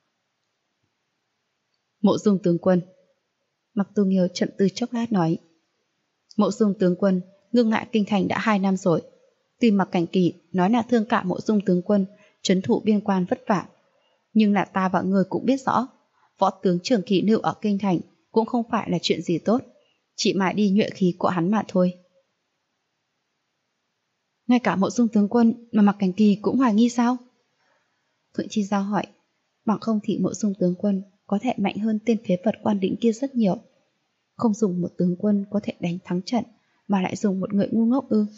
Mộ Dung tướng quân. Mạc Tu Nghiêu chậm tư chốc lát nói, Mộ Dung tướng quân ngưng lại kinh thành đã 2 năm rồi. Tuy Mạc Cảnh Kỳ nói là thương cảm Mộ Dung tướng quân trấn thủ biên quan vất vả, nhưng là ta và người cũng biết rõ, võ tướng trưởng kỳ lưu ở kinh thành cũng không phải là chuyện gì tốt, chỉ mãi đi nhuệ khí của hắn mà thôi. Ngay cả Mộ Dung tướng quân mà Mạc Cảnh Kỳ cũng hoài nghi sao? Phượng Chi Giao hỏi, bằng không thì Mộ Dung tướng quân có thể mạnh hơn tên phế vật Quan Đĩnh kia rất nhiều. Không dùng một tướng quân có thể đánh thắng trận, mà lại dùng một người ngu ngốc ư?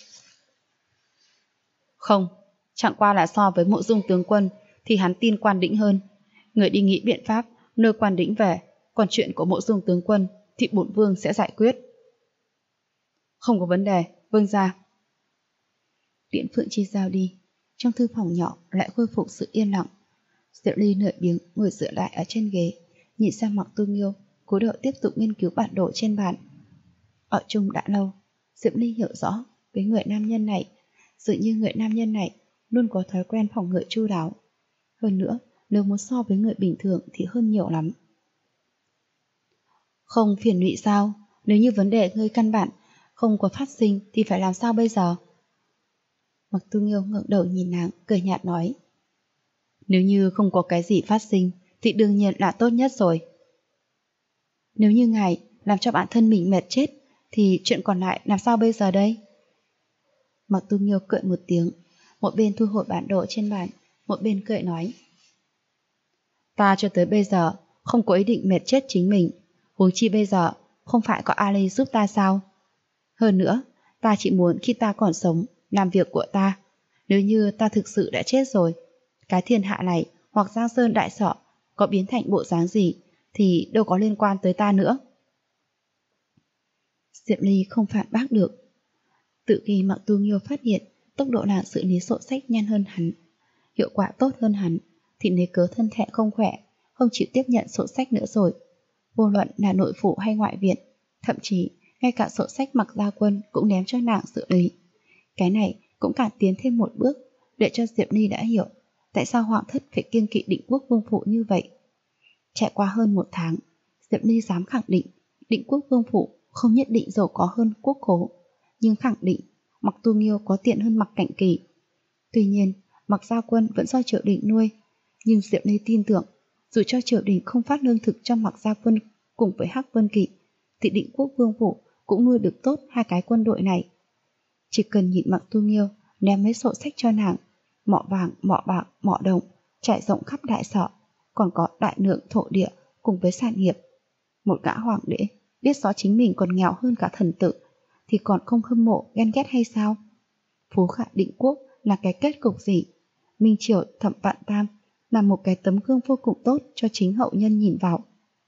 Không, chẳng qua là so với Mộ Dung tướng quân thì hắn tin Quan Đĩnh hơn. Người đi nghĩ biện pháp nơi Quan Đĩnh về, còn chuyện của Mộ Dung tướng quân thì bổn vương sẽ giải quyết. Không có vấn đề, vương gia. Tiễn Phượng Chi Giao đi, trong thư phòng nhỏ lại khôi phục sự yên lặng. Diệu Ly nửa biếng ngồi dựa lại ở trên ghế, nhìn sang Mạc Tu Nghiêu, cố đợi tiếp tục nghiên cứu bản đồ trên bàn. Ở chung đã lâu, Diệu Ly hiểu rõ với người nam nhân này, dường như người nam nhân này luôn có thói quen phòng ngự chu đáo. Hơn nữa, nếu muốn so với người bình thường thì hơn nhiều lắm. Không phiền lụy sao? Nếu như vấn đề ngươi căn bản không có phát sinh thì phải làm sao bây giờ? Mạc Tu Nghiêu ngẩng đầu nhìn nàng, cười nhạt nói, nếu như không có cái gì phát sinh thì đương nhiên là tốt nhất rồi. Nếu như ngài làm cho bản thân mình mệt chết thì chuyện còn lại làm sao bây giờ đây? Mạc Tu Nghiêu cười một tiếng, một bên thu hồi bản đồ trên bàn, một bên cười nói, ta cho tới bây giờ không có ý định mệt chết chính mình, huống chi bây giờ không phải có Ali giúp ta sao? Hơn nữa, ta chỉ muốn khi ta còn sống làm việc của ta. Nếu như ta thực sự đã chết rồi, Cái thiên hạ này hoặc Giang Sơn Đại Sọ có biến thành bộ dáng gì thì đâu có liên quan tới ta nữa. Diệp Ly không phản bác được. Từ khi Mạc Tu Nghiêu phát hiện tốc độ nàng xử lý sổ sách nhanh hơn hắn, hiệu quả tốt hơn hắn, thì lấy cớ thân thể không khỏe, không chịu tiếp nhận sổ sách nữa rồi. Vô luận là nội phủ hay ngoại viện, thậm chí ngay cả sổ sách Mạc Gia Quân cũng ném cho nàng xử lý. Cái này cũng càng tiến thêm một bước để cho Diệp Ly đã hiểu tại sao Hoàng thất phải kiêng kỵ Định Quốc Vương Phủ như vậy. Trải qua hơn 1 tháng, Diệp Ly dám khẳng định Định Quốc Vương Phủ không nhất định giàu có hơn Quốc Cố, nhưng khẳng định Mạc Tu Nghiêu có tiền hơn Mạc Cảnh Kỳ. Tuy nhiên, Mạc Gia Quân vẫn do triều đình nuôi, nhưng Diệp Ly tin tưởng dù cho triều đình không phát lương thực cho Mạc Gia Quân cùng với Hắc Vân Kỵ, thì Định Quốc Vương Phủ cũng nuôi được tốt hai cái quân đội này. Chỉ cần nhịn Mạc Tu Nghiêu ném mấy sổ sách cho nàng, mỏ vàng, mỏ bạc, mỏ đồng trải rộng khắp Đại Sọ, còn có đại lượng thổ địa cùng với sản nghiệp. Một gã hoàng đế biết rõ chính mình còn nghèo hơn cả thần tử thì còn không hâm mộ ghen ghét hay sao? Phú Khả Định Quốc là cái kết cục gì? Minh Triều Thẩm Vạn Tam là một cái tấm gương vô cùng tốt cho chính hậu nhân nhìn vào.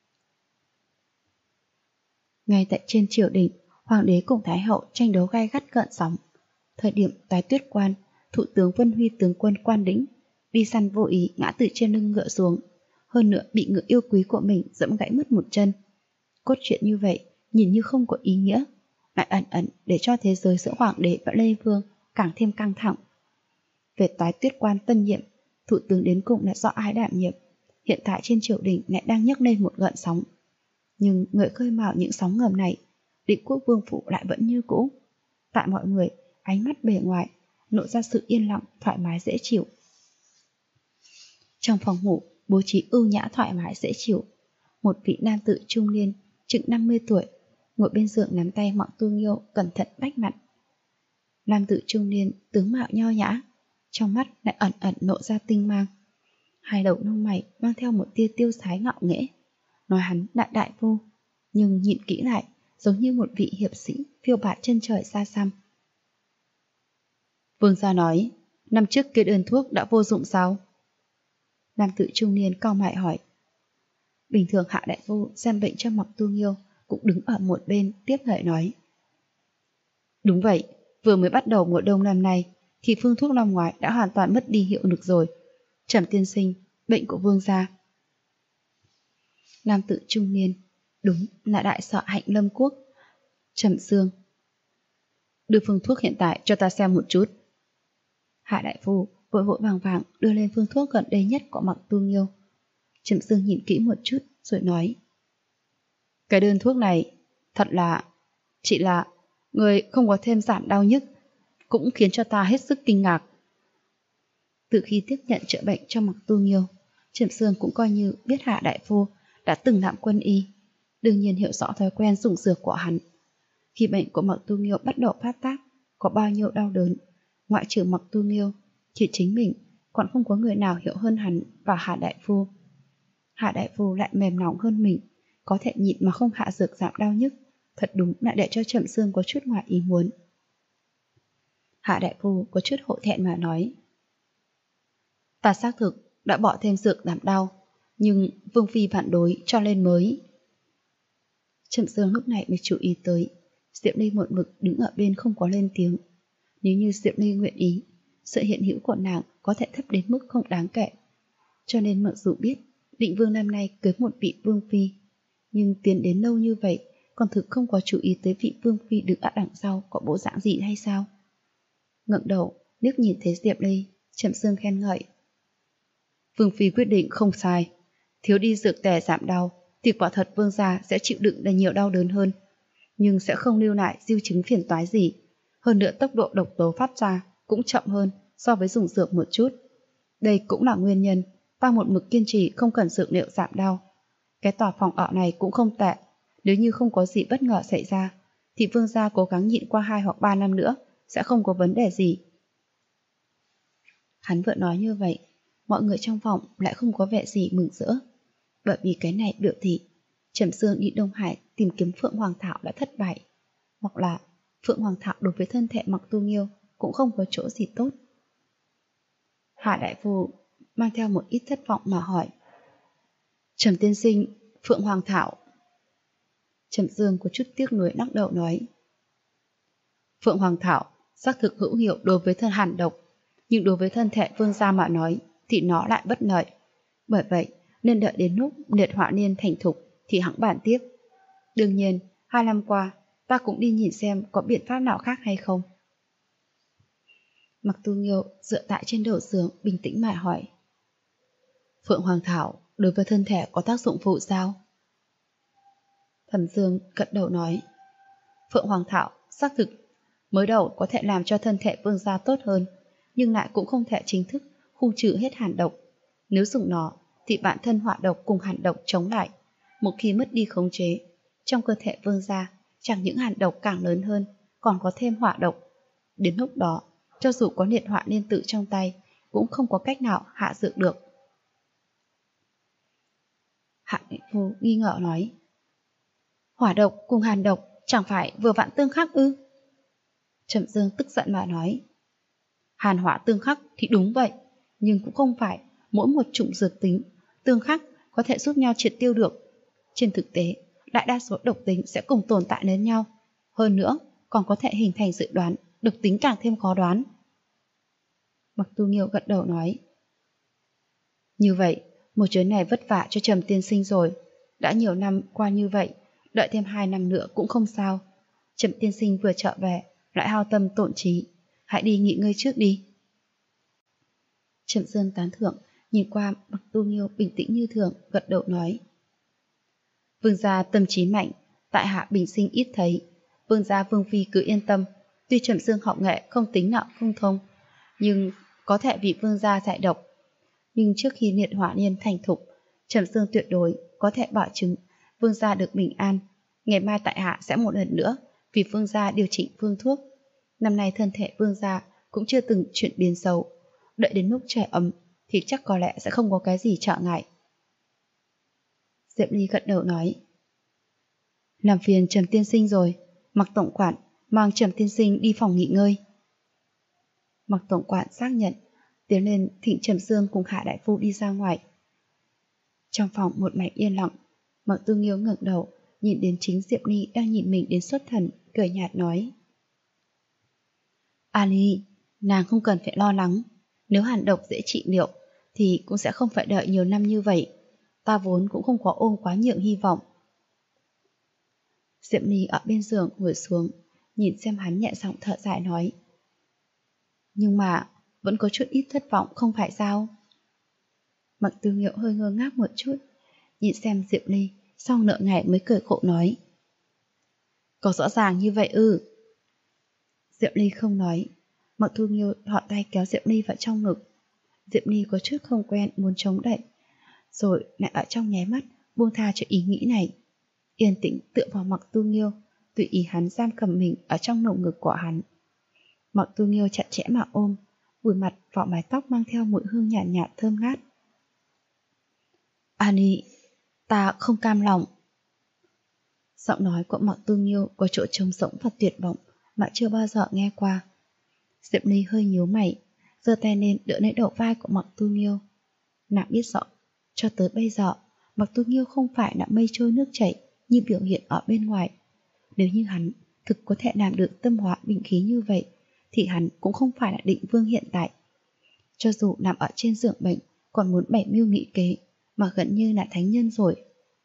Ngay tại trên triều đình, hoàng đế cùng thái hậu tranh đấu gay gắt gợn sóng. Thời điểm tái tuyết quan, thủ tướng Vân Huy tướng quân Quan Đĩnh đi săn vô ý ngã từ trên lưng ngựa xuống, hơn nữa bị ngựa yêu quý của mình dẫm gãy mất một chân. Cốt truyện như vậy nhìn như không có ý nghĩa, lại ẩn ẩn để cho thế giới giữa hoàng đế và Lê Vương càng thêm căng thẳng. Về tái tuyết quan tân nhiệm, thủ tướng đến cùng là do ai đảm nhiệm, hiện tại trên triều đình lại đang nhấc lên một gợn sóng. Nhưng người khơi mào những sóng ngầm này, Định Quốc Vương Phủ lại vẫn như cũ. Tại mọi người, ánh mắt bề ngoài lộ ra sự yên lặng, thoải mái dễ chịu. Trong phòng ngủ bố trí ưu nhã thoải mái dễ chịu, một vị nam tử trung niên chừng 50 tuổi ngồi bên giường nắm tay Mạc Tu Nghiêu cẩn thận bách mặt. Nam tử trung niên tướng mạo nho nhã, trong mắt lại ẩn ẩn lộ ra tinh mang, hai đầu lông mày mang theo một tia tiêu sái ngạo nghễ. Nói hắn là đại phu, nhưng nhìn kỹ lại giống như một vị hiệp sĩ phiêu bạt chân trời xa xăm. Vương gia nói, năm trước kia đơn thuốc đã vô dụng sao? Nam tử trung niên cau mày hỏi. Bình thường Hạ đại phu xem bệnh cho Mạc Tu Nghiêu cũng đứng ở một bên tiếp lời nói. Đúng vậy, vừa mới bắt đầu mùa đông năm nay thì phương thuốc năm ngoái đã hoàn toàn mất đi hiệu lực rồi. Trầm tiên sinh, bệnh của vương gia. Nam tử trung niên, đúng là đại sọ Hạnh Lâm Quốc. Trầm Dương, đưa phương thuốc hiện tại cho ta xem một chút. Hạ đại phu vội vội vàng vàng đưa lên phương thuốc gần đây nhất của Mạc Tu Nghiêu. Trầm Dương nhìn kỹ một chút rồi nói. Cái đơn thuốc này thật là, chỉ là người không có thêm giảm đau nhức, cũng khiến cho ta hết sức kinh ngạc. Từ khi tiếp nhận chữa bệnh cho Mạc Tu Nghiêu, Trầm Dương cũng coi như biết Hạ đại phu đã từng làm quân y, đương nhiên hiểu rõ thói quen dùng dược của hắn. Khi bệnh của Mạc Tu Nghiêu bắt đầu phát tác, có bao nhiêu đau đớn, ngoại trừ Mạc Tu Nghiêu, chỉ chính mình còn không có người nào hiểu hơn hắn và Hạ đại phu. Hạ đại phu lại mềm lòng hơn mình, có thể nhịn mà không hạ dược giảm đau nhức, thật đúng là để cho Trầm Dương có chút ngoài ý muốn. Hạ đại phu có chút hổ thẹn mà nói. Ta xác thực đã bỏ thêm dược giảm đau, nhưng Vương phi phản đối cho nên mới. Trầm Dương lúc này mới chú ý tới Diệp Ly một mực đứng ở bên không có lên tiếng. Nếu như Diệp Ly nguyện ý, sự hiện hữu của nàng có thể thấp đến mức không đáng kể. Cho nên mặc dù biết Định Vương năm nay cưới một vị Vương phi, nhưng tiến đến lâu như vậy còn thực không có chú ý tới vị Vương phi đứng ở đằng sau có bộ dạng gì hay sao. Ngẩng đầu liếc nhìn thấy Diệp Ly, Trầm Dương khen ngợi. Vương phi quyết định không sai, thiếu đi dược tề giảm đau thì quả thật vương gia sẽ chịu đựng đầy nhiều đau đớn hơn, nhưng sẽ không lưu lại diêu chứng phiền toái gì. Hơn nữa tốc độ độc tố phát ra cũng chậm hơn so với dùng dược một chút. Đây cũng là nguyên nhân ta một mực kiên trì không cần dược liệu giảm đau. Cái tòa phòng ở này cũng không tệ, nếu như không có gì bất ngờ xảy ra thì vương gia cố gắng nhịn qua 2 hoặc 3 năm nữa sẽ không có vấn đề gì. Hắn vừa nói như vậy, mọi người trong phòng lại không có vẻ gì mừng rỡ, bởi vì cái này biểu thị Trầm Dương đi Đông Hải tìm kiếm Phượng Hoàng Thảo đã thất bại, hoặc là Phượng Hoàng Thảo đối với thân thể Mạc Tu Nghiêu cũng không có chỗ gì tốt. Hạ đại phu mang theo một ít thất vọng mà hỏi. Trầm tiên sinh, Phượng Hoàng Thảo. Trầm Dương có chút tiếc nuối lắc đầu nói. Phượng Hoàng Thảo xác thực hữu hiệu đối với thân hàn độc, nhưng đối với thân thể vương gia mà nói thì nó lại bất lợi. Bởi vậy nên đợi đến lúc liệt hỏa niên thành thục thì hẵng bàn tiếp. Đương nhiên, 2 năm qua ta cũng đi nhìn xem có biện pháp nào khác hay không. Mặc Tu Nghiêu dựa tại trên đầu giường bình tĩnh mà hỏi. Phượng Hoàng Thảo đối với thân thể có tác dụng phụ sao? Thẩm Dương gật đầu nói. Phượng Hoàng Thảo xác thực mới đầu có thể làm cho thân thể vương gia tốt hơn, nhưng lại cũng không thể chính thức khu trừ hết hàn độc. Nếu dùng nó thì bản thân hỏa độc cùng hàn độc chống lại. Một khi mất đi khống chế, trong cơ thể vương gia chẳng những hàn độc càng lớn hơn, còn có thêm hỏa độc. Đến lúc đó, cho dù có liệt hỏa niên tự trong tay, cũng không có cách nào hạ dược được. Hạ Định Phu nghi ngờ nói. Hỏa độc cùng hàn độc chẳng phải vừa vặn tương khắc ư? Trầm Dương tức giận mà nói. Hàn hỏa tương khắc thì đúng vậy, nhưng cũng không phải mỗi một chủng dược tính tương khắc có thể giúp nhau triệt tiêu được. Trên thực tế, đại đa số độc tính sẽ cùng tồn tại đến nhau. Hơn nữa, còn có thể hình thành dự đoán, độc tính càng thêm khó đoán. Mặc Tu Nghiêu gật đầu nói. Như vậy, một chuyến này vất vả cho Trầm tiên sinh rồi. Đã nhiều năm qua như vậy, đợi thêm 2 năm nữa cũng không sao. Trầm tiên sinh vừa trở về, lại hao tâm tổn trí. Hãy đi nghỉ ngơi trước đi. Trầm Dương tán thưởng, nhìn qua Mặc Tu Nghiêu bình tĩnh như thường, gật đầu nói. Vương gia tâm trí mạnh, tại hạ bình sinh ít thấy. Vương gia Vương phi cứ yên tâm. Tuy Trầm Dương học nghệ không tính nạo không thông, nhưng có thể bị vương gia giải độc. Nhưng trước khi liệt hỏa niên thành thục, Trầm Dương tuyệt đối có thể bảo chứng vương gia được bình an. Ngày mai tại hạ sẽ một lần nữa vì vương gia điều chỉnh phương thuốc. Năm nay thân thể vương gia cũng chưa từng chuyển biến xấu. Đợi đến lúc trời ấm thì chắc có lẽ sẽ không có cái gì trở ngại. Diệp Ly gật đầu nói. Làm phiền Trầm tiên sinh rồi. Mặc tổng quản mang Trầm tiên sinh đi phòng nghỉ ngơi. Mặc tổng quản xác nhận, tiến lên thỉnh Trầm Dương cùng Hạ đại phu đi ra ngoài. Trong phòng một mảnh yên lặng, Mặc Tu Nghiêu ngẩng đầu nhìn đến chính Diệp Ly đang nhìn mình đến xuất thần, cười nhạt nói. Ali, nàng không cần phải lo lắng. Nếu hàn độc dễ trị liệu thì cũng sẽ không phải đợi nhiều năm như vậy. Ta vốn cũng không có ôm quá nhiều hy vọng. Diệp Ly ở bên giường ngồi xuống, nhìn xem hắn nhẹ giọng thở dài nói. Nhưng mà vẫn có chút ít thất vọng không phải sao? Mặc Tu Nghiêu hơi ngơ ngác một chút, nhìn xem Diệp Ly, sau nửa ngày mới cười khổ nói. Có rõ ràng như vậy ư? Diệp Ly không nói. Mặc Tu Nghiêu thọ tay kéo Diệp Ly vào trong ngực. Diệp Ly có chút không quen muốn chống đậy, rồi lại ở trong nháy mắt buông tha cho ý nghĩ này. Yên tĩnh tựa vào Mặc Tu Nghiêu, tùy ý hắn giam cầm mình ở trong lồng ngực của hắn. Mặc Tu Nghiêu chặt chẽ mà ôm, vùi mặt vào mái tóc mang theo mùi hương nhạt nhạt thơm ngát. Ani, ta không cam lòng. Giọng nói của Mặc Tu Nghiêu có chỗ trống rỗng và tuyệt vọng mà chưa bao giờ nghe qua. Diệp Ly hơi nhíu mày, giơ tay lên đỡ lấy đầu vai của Mặc Tu Nghiêu. Nàng biết rõ, cho tới bây giờ, Mặc Tu Nghiêu không phải là mây trôi nước chảy như biểu hiện ở bên ngoài. Nếu như hắn thực có thể làm được tâm hóa bình khí như vậy, thì hắn cũng không phải là định vương hiện tại. Cho dù nằm ở trên giường bệnh, còn muốn bày mưu nghị kế, mà gần như là thánh nhân rồi.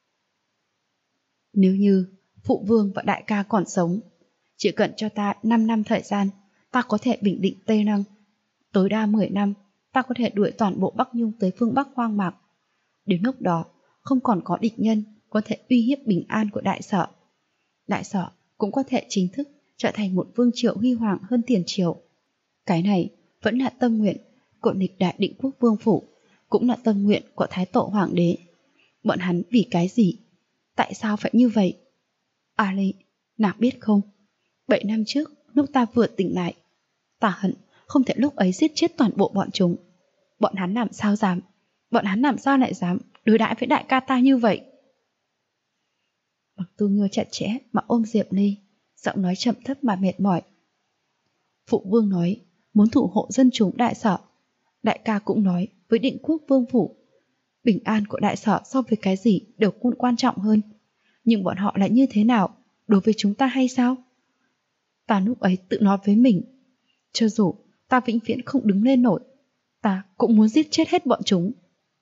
Nếu như phụ vương và đại ca còn sống, chỉ cần cho ta 5 năm thời gian, ta có thể bình định Tây Lăng. Tối đa 10 năm, ta có thể đuổi toàn bộ Bắc Nhung tới phương Bắc hoang mạc. Đến lúc đó, không còn có địch nhân có thể uy hiếp bình an của đại sở. Đại sở cũng có thể chính thức trở thành một vương triều huy hoàng hơn tiền triều. Cái này vẫn là tâm nguyện của lịch đại định quốc vương phủ, cũng là tâm nguyện của Thái Tổ Hoàng đế. Bọn hắn vì cái gì? Tại sao phải như vậy? Ali, nàng biết không? 7 năm trước, lúc ta vừa tỉnh lại, ta hận không thể lúc ấy giết chết toàn bộ bọn chúng. Bọn hắn làm sao dám? Bọn hắn làm sao lại dám đối đãi với đại ca ta như vậy? Mặc Tu Nghiêu chặt chẽ mà ôm Diệp Ly, giọng nói trầm thấp mà mệt mỏi. Phụ vương nói muốn thủ hộ dân chúng đại sở. Đại ca cũng nói với Định Quốc Vương phủ. Bình an của đại sở so với cái gì đều quan trọng hơn. Nhưng bọn họ lại như thế nào đối với chúng ta hay sao? Ta lúc ấy tự nói với mình, cho dù ta vĩnh viễn không đứng lên nổi, ta cũng muốn giết chết hết bọn chúng.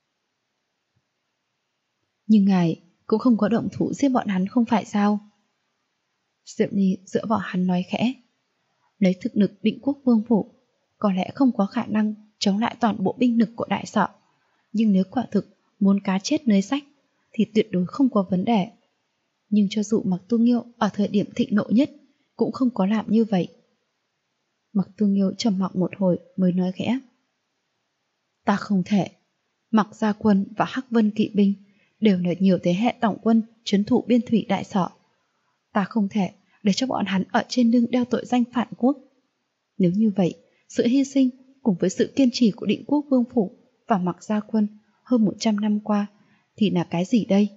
Nhưng ngài cũng không có động thủ giết bọn hắn không phải sao? Diệp Ly dựa vào hắn nói khẽ. Lấy thực lực Định Quốc Vương phủ, có lẽ không có khả năng chống lại toàn bộ binh lực của đại sở. Nhưng nếu quả thực muốn cá chết lưới rách, thì tuyệt đối không có vấn đề. Nhưng cho dù Mặc Tu Nghiêu ở thời điểm thịnh nộ nhất, cũng không có làm như vậy. Mặc Tu Nghiêu trầm mặc một hồi mới nói khẽ. Ta không thể. Mặc Gia Quân và Hắc Vân Kỵ binh đều là nhiều thế hệ tổng quân trấn thủ biên thủy đại sở. Ta không thể để cho bọn hắn ở trên lưng đeo tội danh phản quốc. Nếu như vậy, sự hy sinh cùng với sự kiên trì của Định Quốc Vương phủ và Mặc Gia Quân hơn 100 năm qua thì là cái gì đây?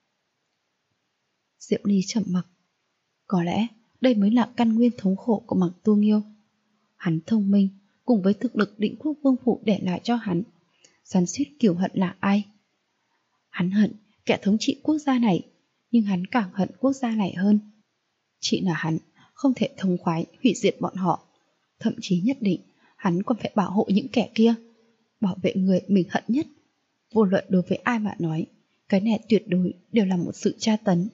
Diệu Ly trầm mặc. Có lẽ đây mới là căn nguyên thống khổ của Mặc Tu Nghiêu. Hắn thông minh cùng với thực lực Định Quốc Vương phủ để lại cho hắn, xoắn xuýt kiều hận là ai? Hắn hận kẻ thống trị quốc gia này, nhưng hắn càng hận quốc gia này hơn. Chỉ là hắn không thể thông khoái hủy diệt bọn họ, thậm chí nhất định hắn còn phải bảo hộ những kẻ kia, bảo vệ người mình hận nhất. Vô luận đối với ai mà nói, cái này tuyệt đối đều là một sự tra tấn.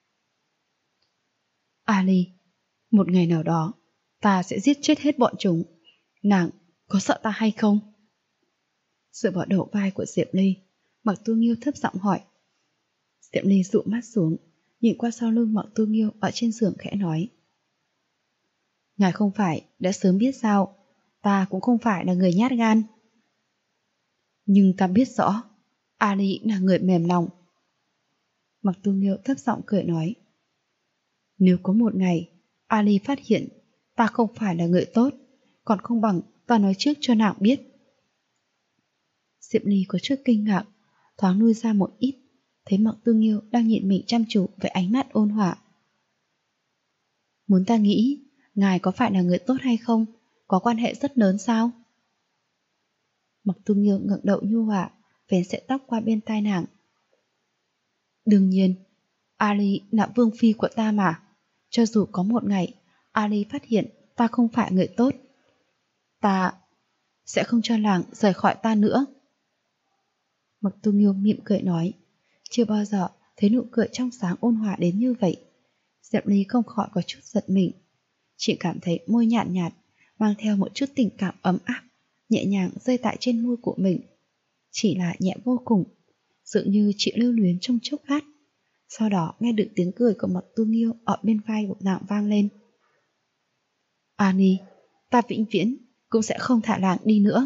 Ali, một ngày nào đó ta sẽ giết chết hết bọn chúng. Nàng có sợ ta hay không? Dựa vào đầu vai của Diệp Ly, Mặc Tu Nghiêu thấp giọng hỏi. Diệp Ly dụ mắt xuống, nhìn qua sau lưng Mặc Tu Nghiêu ở trên giường khẽ nói. Ngài không phải đã sớm biết sao, ta cũng không phải là người nhát gan. Nhưng ta biết rõ, Ali là người mềm lòng. Mặc Tu Nghiêu thấp giọng cười nói. Nếu có một ngày Ali phát hiện ta không phải là người tốt, còn không bằng ta nói trước cho nàng biết. Diệp Ly có chút kinh ngạc, thoáng nuôi ra một ít, thấy Mặc Tu Nghiêu đang nhìn mình chăm chú với ánh mắt ôn hòa. Muốn ta nghĩ ngài có phải là người tốt hay không, có quan hệ rất lớn sao? Mặc Tu Nghiêu ngẩng đầu nhu hòa, vén sợi tóc qua bên tai nàng. Đương nhiên, Ali là vương phi của ta mà. Cho dù có một ngày Ali phát hiện ta không phải người tốt, ta sẽ không cho nàng rời khỏi ta nữa. Mặc Tu Nghiêu mỉm cười nói. Chưa bao giờ thấy nụ cười trong sáng ôn hòa đến như vậy. Diệp Ly không khỏi có chút giật mình, chỉ cảm thấy môi nhạt nhạt mang theo một chút tình cảm ấm áp nhẹ nhàng rơi tại trên môi của mình. Chỉ là nhẹ vô cùng, dường như chỉ lưu luyến trong chốc lát. Sau đó nghe được tiếng cười của Mặc Tu Nghiêu ở bên vai của nàng vang lên. Ani, ta vĩnh viễn cũng sẽ không thả nàng đi nữa.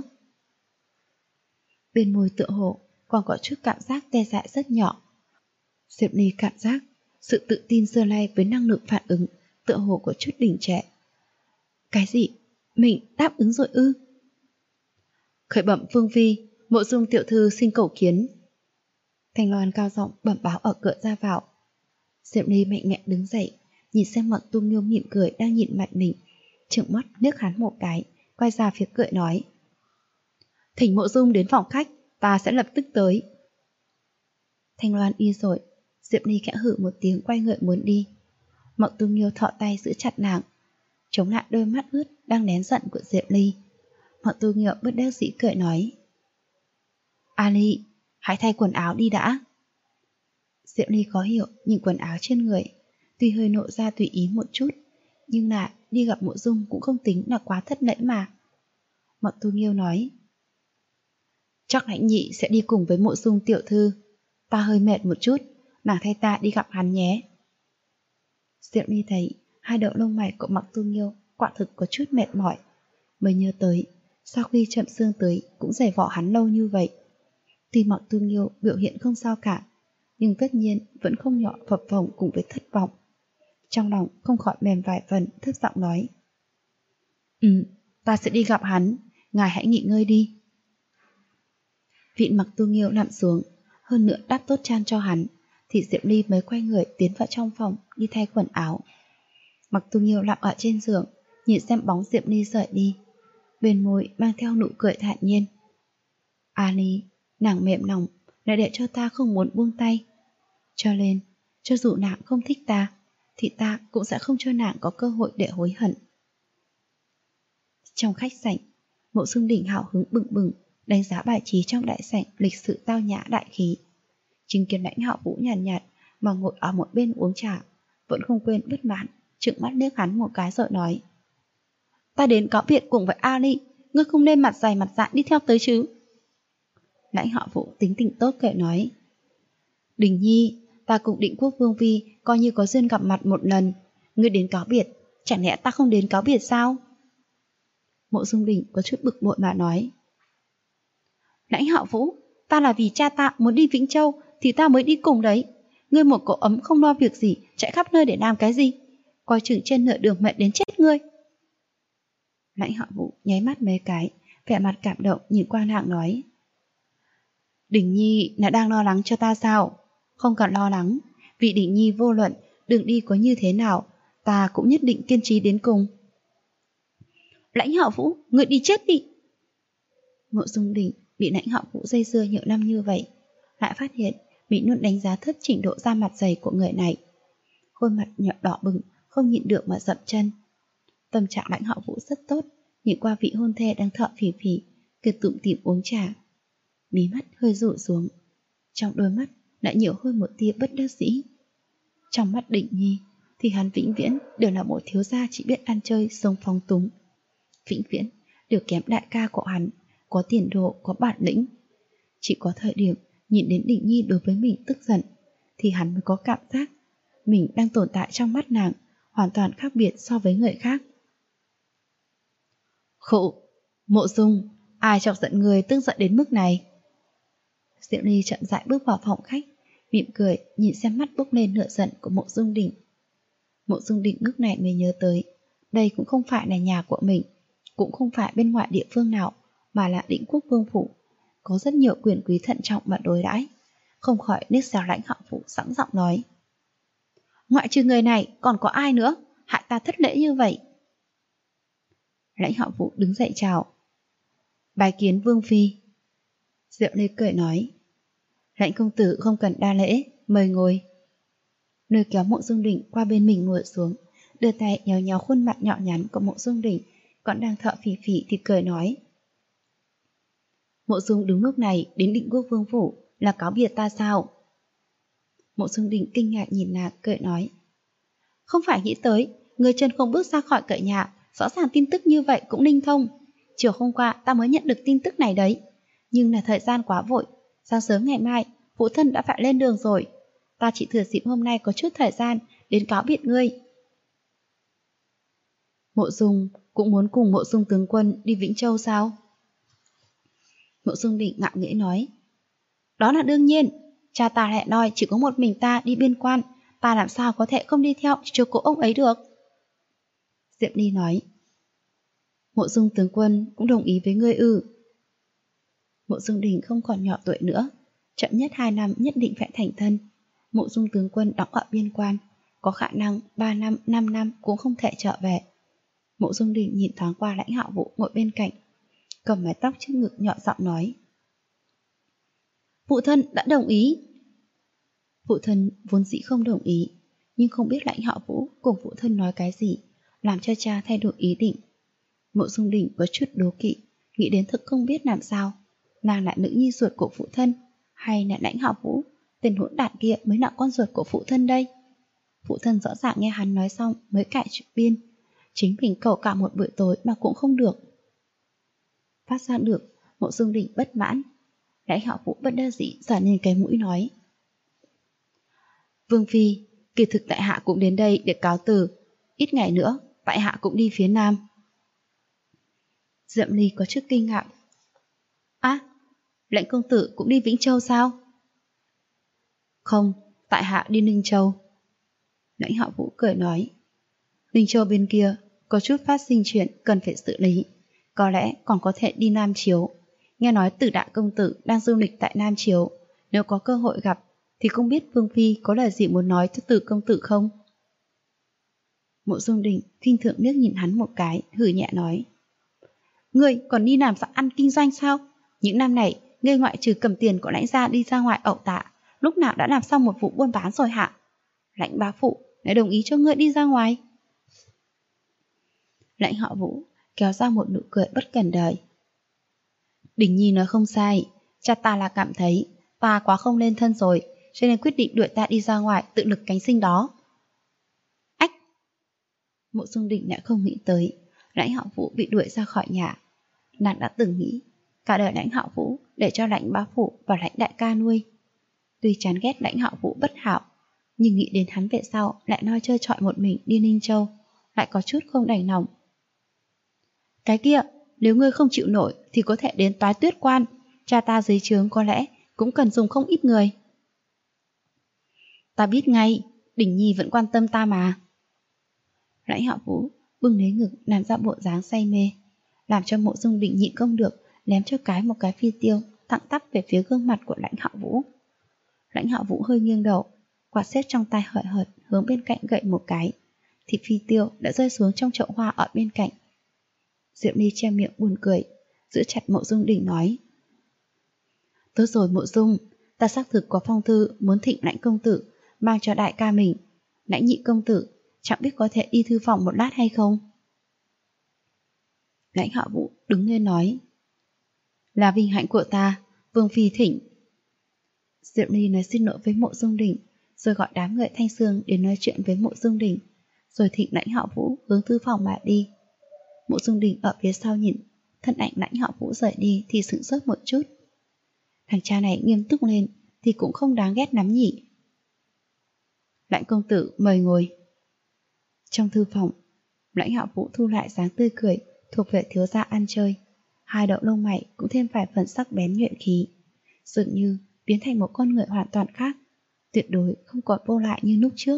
Bên môi tựa hồ còn có chút cảm giác tê dại rất nhỏ. Diệp Ly cảm giác sự tự tin xưa nay với năng lượng phản ứng tựa hồ có chút đỉnh trệ. Cái gì? Mình đáp ứng rồi ư? Khởi bẩm Phương Phi, Mộ Dung tiểu thư xin cầu kiến. Thanh Loan cao giọng bẩm báo ở cửa ra vào. Diệp Ly mạnh mẽ đứng dậy, nhìn xem Mặc Tu Nghiêu mỉm cười đang nhìn mặt mình, trợn mắt liếc hắn một cái, quay ra phía cười nói. Thỉnh Mộ Dung đến phòng khách, ta sẽ lập tức tới. Thanh Loan đi rồi, Diệp Ly khẽ hử một tiếng quay người muốn đi. Mặc Tu Nghiêu thọ tay giữ chặt nàng, chống lại đôi mắt ướt đang nén giận của Diệp Ly. Mặc Tu Nghiêu bất đắc dĩ cười nói. Ali, hãy thay quần áo đi đã. Diệp Ly khó hiểu nhìn quần áo trên người, tuy hơi nộ ra tùy ý một chút, nhưng là đi gặp Mộ Dung cũng không tính là quá thất lễ mà. Mặc Tu Nghiêu nói. Chắc Lãnh Nhị sẽ đi cùng với Mộ Dung tiểu thư, ta hơi mệt một chút, nàng thay ta đi gặp hắn nhé. Diệp Ly thấy hai đầu lông mày của Mặc Tu Nghiêu quả thực có chút mệt mỏi, mới nhớ tới sau khi Trầm Sương tới cũng giày vò hắn lâu như vậy. Tuy Mặc Tu Nghiêu biểu hiện không sao cả, nhưng tất nhiên vẫn không nhỏ phập phồng cùng với thất vọng. Trong lòng không khỏi mềm vài phần, thấp giọng nói. Ta sẽ đi gặp hắn, ngài hãy nghỉ ngơi đi. Vịn Mặc Tu Nghiêu nằm xuống, hơn nữa đắp tốt chăn cho hắn, thì Diệp Ly mới quay người tiến vào trong phòng đi thay quần áo. Mặc Tu Nghiêu nằm ở trên giường, nhìn xem bóng Diệp Ly rời đi, bên môi mang theo nụ cười thản nhiên. Ali, nàng mềm lòng, lại để cho ta không muốn buông tay. Cho nên, cho dù nàng không thích ta, thì ta cũng sẽ không cho nàng có cơ hội để hối hận. Trong khách sảnh, Mộ Dung Đình hào hứng bừng bừng, đánh giá bài trí trong đại sảnh lịch sự tao nhã đại khí. Chứng kiến Lãnh Hạo Vũ nhàn nhạt mà ngồi ở một bên uống trà, vẫn không quên bất mãn, trừng mắt liếc hắn một cái rồi nói: Ta đến cáo biệt cùng với Ali, ngươi không nên mặt dày mặt dạn đi theo tới chứ. Lãnh Hạo Vũ tính tình tốt kệ nói: Đình Nhi, ta cùng Định Quốc Vương Phi coi như có duyên gặp mặt một lần, ngươi đến cáo biệt, chẳng lẽ ta không đến cáo biệt sao? Mộ Dung Đình có chút bực bội mà nói: Lãnh Hạo Vũ, ta là vì cha ta muốn đi Vĩnh Châu thì ta mới đi cùng đấy. Ngươi một cậu ấm không lo việc gì, chạy khắp nơi để làm cái gì? Coi chừng trên nửa đường mệt đến chết ngươi. Lãnh Hạo Vũ nháy mắt mấy cái, vẻ mặt cảm động nhìn qua nàng nói: Đình Nhi là đang lo lắng cho ta sao? Không cần lo lắng, vì Đình Nhi vô luận đường đi có như thế nào, ta cũng nhất định kiên trì đến cùng. Lãnh Hạo Vũ, ngươi đi chết đi. Mộ Dung Đình bị Lãnh Hạo Vũ dây dưa nhiều năm như vậy, lại phát hiện mình luôn đánh giá thấp trình độ da mặt dày của người này. Khuôn mặt nhỏ đỏ bừng, không nhịn được mà dậm chân. Tâm trạng Lãnh Hạo Vũ rất tốt, nhìn qua vị hôn thê đang thở phì phì, cười tủm tỉm uống trà. Mí mắt hơi rũ xuống, trong đôi mắt lại nhiều hơn một tia bất đắc dĩ. Trong mắt Định Nhi thì hắn vĩnh viễn đều là một thiếu gia chỉ biết ăn chơi sống phóng túng, vĩnh viễn đều kém đại ca của hắn, có tiền đồ, có bản lĩnh. Chỉ có thời điểm nhìn đến Định Nhi đối với mình tức giận thì hắn mới có cảm giác mình đang tồn tại trong mắt nàng hoàn toàn khác biệt so với người khác. Khụ, Mộ Dung, ai chọc giận người tức giận đến mức này? Diệu Ly chậm rãi bước vào phòng khách, mỉm cười nhìn xem mắt bốc lên lửa giận của Mộ Dung Đình. Mộ Dung Đình lúc này mới nhớ tới, đây cũng không phải là nhà của mình, cũng không phải bên ngoài địa phương nào, mà là Định Quốc Vương phủ, có rất nhiều quyền quý thận trọng mà đối đãi. Không khỏi liếc xéo Lãnh Hạo Vũ sẵn giọng nói: Ngoại trừ người này còn có ai nữa, hại ta thất lễ như vậy? Lãnh Hạo Vũ đứng dậy chào: Bái kiến Vương Phi. Diệu Ly cười nói: Lãnh công tử không cần đa lễ, mời ngồi. Nơi kéo Mộ Dung Đình qua bên mình ngồi xuống, đưa tay nhéo nhéo khuôn mặt nhỏ nhắn của Mộ Dung Đình, còn đang thở phì phì thì cười nói: Mộ Dung đúng lúc này đến Định Quốc Vương phủ là cáo biệt ta sao? Mộ Dung Đình kinh ngạc nhìn nàng cười nói: Không phải nghĩ tới, người chân không bước ra khỏi cậy nhà, rõ ràng tin tức như vậy cũng linh thông. Chiều hôm qua ta mới nhận được tin tức này đấy, nhưng là thời gian quá vội, sáng sớm ngày mai phụ thân đã phải lên đường rồi. Ta chỉ thừa dịp hôm nay có chút thời gian đến cáo biệt ngươi. Mộ Dung cũng muốn cùng Mộ Dung tướng quân đi Vĩnh Châu sao? Mộ Dung Đình ngạo nghễ nói: Đó là đương nhiên, cha ta lại nói chỉ có một mình ta đi biên quan, ta làm sao có thể không đi theo chiếu cố ông ấy được. Diệm Ly nói: Mộ Dung tướng quân cũng đồng ý với ngươi ư? Mộ Dung Đình không còn nhỏ tuổi nữa, chậm nhất 2 năm nhất định phải thành thân. Mộ Dung tướng quân đóng ở biên quan, có khả năng 3 năm, 5 năm cũng không thể trở về. Mộ Dung Đình nhìn thoáng qua Lãnh Hạo Vũ ngồi bên cạnh, cầm mái tóc trước ngực nhỏ giọng nói: Phụ thân đã đồng ý. Phụ thân vốn dĩ không đồng ý, nhưng không biết Lãnh Hạo Vũ cùng phụ thân nói cái gì, làm cho cha thay đổi ý định. Mộ Dung Đình có chút đố kỵ, nghĩ đến thực không biết làm sao, nàng là nữ nhi ruột của phụ thân, hay là Lãnh Hạo Vũ, tên hỗn đản kia mới là con ruột của phụ thân đây. Phụ thân rõ ràng nghe hắn nói xong mới cãi chuyện biên, chính mình cầu cả một buổi tối mà cũng không được. Phát ra được, Mộ Dung Đình bất mãn. Lãnh Hạo Vũ bất đắc dĩ giở lên cái mũi nói: Vương Phi, kỳ thực tại hạ cũng đến đây để cáo từ, ít ngày nữa tại hạ cũng đi phía Nam. Diệm Ly có chút kinh ngạc: Lãnh công tử cũng đi Vĩnh Châu sao? Không, tại hạ đi Ninh Châu. Lãnh Hạo Vũ cười nói: Ninh Châu bên kia có chút phát sinh chuyện cần phải xử lý, có lẽ còn có thể đi Nam Chiếu. Nghe nói Tử Đại công tử đang du lịch tại Nam Chiếu, nếu có cơ hội gặp thì không biết Vương Phi có lời gì muốn nói cho Tử công tử không? Mộ Dung Đình khinh thường liếc nhìn hắn một cái, hử nhẹ nói: Ngươi còn đi làm ăn kinh doanh sao? Những năm này ngươi ngoại trừ cầm tiền của lãnh gia đi ra ngoài ẩu tả, lúc nào đã làm xong một vụ buôn bán rồi hả? Lãnh bá phụ đã đồng ý cho ngươi đi ra ngoài. Lãnh họ Vũ kéo ra một nụ cười bất cần đời. Đình Nhi nói không sai, cha ta là cảm thấy ta quá không lên thân rồi, cho nên quyết định đuổi ta đi ra ngoài tự lực cánh sinh đó. Ách! Mộ Dung Đình đã không nghĩ tới Lãnh họ Vũ bị đuổi ra khỏi nhà. Nàng đã từng nghĩ cả đời Lãnh họ Vũ để cho Lãnh bá phụ và Lãnh đại ca nuôi. Tuy chán ghét Lãnh họ Vũ bất hảo, nhưng nghĩ đến hắn về sau lại nói chơi trọi một mình đi Ninh Châu, lại có chút không đành lòng. Cái kia, nếu ngươi không chịu nổi thì có thể đến Toái Tuyết Quan, cha ta dưới trướng có lẽ cũng cần dùng không ít người. Ta biết ngay, Đình Nhi vẫn quan tâm ta mà. Lãnh họ Vũ bưng lấy ngực làm ra bộ dáng say mê, làm cho Mộ Dung Đình nhịn không được ném cho một cái phi tiêu thẳng tắp về phía gương mặt của Lãnh họ Vũ. Lãnh họ Vũ hơi nghiêng đầu, quạt xếp trong tay hời hợt hướng bên cạnh gậy một cái, thì phi tiêu đã rơi xuống trong chậu hoa ở bên cạnh. Diệp Ly che miệng buồn cười, giữ chặt Mộ Dung Đình nói: Tốt rồi Mộ Dung, ta xác thực có phong thư muốn thịnh Lãnh công tử mang cho đại ca mình. Lãnh nhị công tử chẳng biết có thể đi thư phòng một lát hay không? Lãnh họ Vũ đứng lên nói: Là vinh hạnh của ta, Vương phi thỉnh. Diệp Ly nói xin lỗi với Mộ Dung Đình, rồi gọi đám người Thanh Sương đến nói chuyện với Mộ Dung Đình, rồi thịnh Lãnh họ Vũ hướng thư phòng mà đi. Mộ Dung Đình ở phía sau nhìn thân ảnh Lãnh họ Vũ rời đi thì sửng sốt một chút. Thằng cha này nghiêm túc lên thì cũng không đáng ghét lắm nhỉ. Lãnh công tử mời ngồi. Trong thư phòng, Lãnh họ Vũ thu lại dáng tươi cười thuộc về thiếu gia ăn chơi, hai đậu lông mày cũng thêm vài phần sắc bén nhuệ khí, dường như biến thành một con người hoàn toàn khác, tuyệt đối không còn vô lại như lúc trước.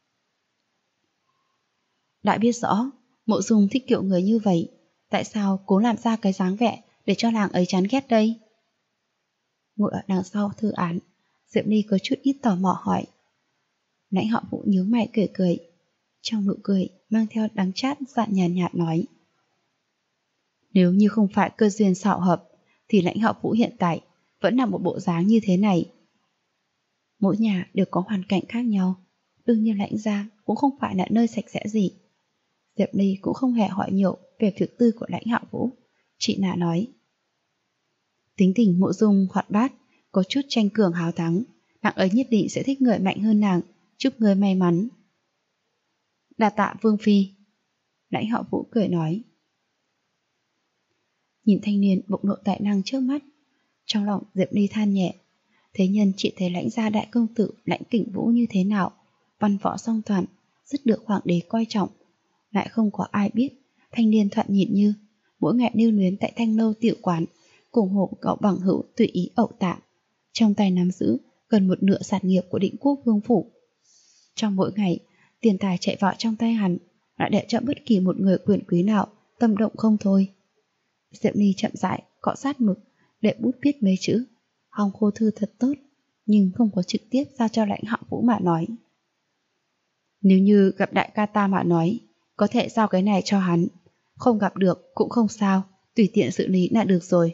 Đã biết rõ Mộ Dung thích kiểu người như vậy, tại sao cố làm ra cái dáng vẻ để cho nàng ấy chán ghét đây? Ngồi ở đằng sau thư án, Diệp Ly có chút ít tò mò hỏi. Lãnh họ Vũ nhướng mày cười cười, trong nụ cười mang theo đắng chát dạn nhàn nhạt nói: Nếu như không phải cơ duyên xảo hợp thì Lãnh họ Vũ hiện tại vẫn là một bộ dáng như thế này. Mỗi nhà đều có hoàn cảnh khác nhau, đương nhiên Lãnh gia cũng không phải là nơi sạch sẽ gì. Diệp Ly cũng không hề hỏi nhiều về việc tư của Lãnh họ Vũ, chị nạ nói: Tính tình Mộ Dung hoạt bát, có chút tranh cường hào thắng, nàng ấy nhất định sẽ thích người mạnh hơn nàng, chúc người may mắn. Đa tạ Vương phi. Lãnh họ Vũ cười nói. Nhìn thanh niên bộc lộ tài năng trước mắt, trong lòng Diệp Ly than nhẹ. Thế nhân chị thấy Lãnh gia đại công tử Lãnh Kình Vũ như thế nào, văn võ song toàn, rất được hoàng đế coi trọng, lại không có ai biết thanh niên thoạt nhìn như mỗi ngày lưu luyến tại Thanh Lâu tiểu quán, cùng hộ cậu bằng hữu tùy ý ẩu tả, trong tay nắm giữ gần một nửa sản nghiệp của Định Quốc Vương phủ. Trong mỗi ngày, tiền tài chạy vào trong tay hắn, lại để cho bất kỳ một người quyền quý nào tâm động không thôi. Diệp Ly chậm rãi cọ sát mực để bút viết mấy chữ, hòng khô thư thật tốt, nhưng không có trực tiếp giao cho Lãnh họ Vũ mà nói. Nếu như gặp đại ca ta mà nói, có thể giao cái này cho hắn, không gặp được cũng không sao, tùy tiện xử lý là được rồi.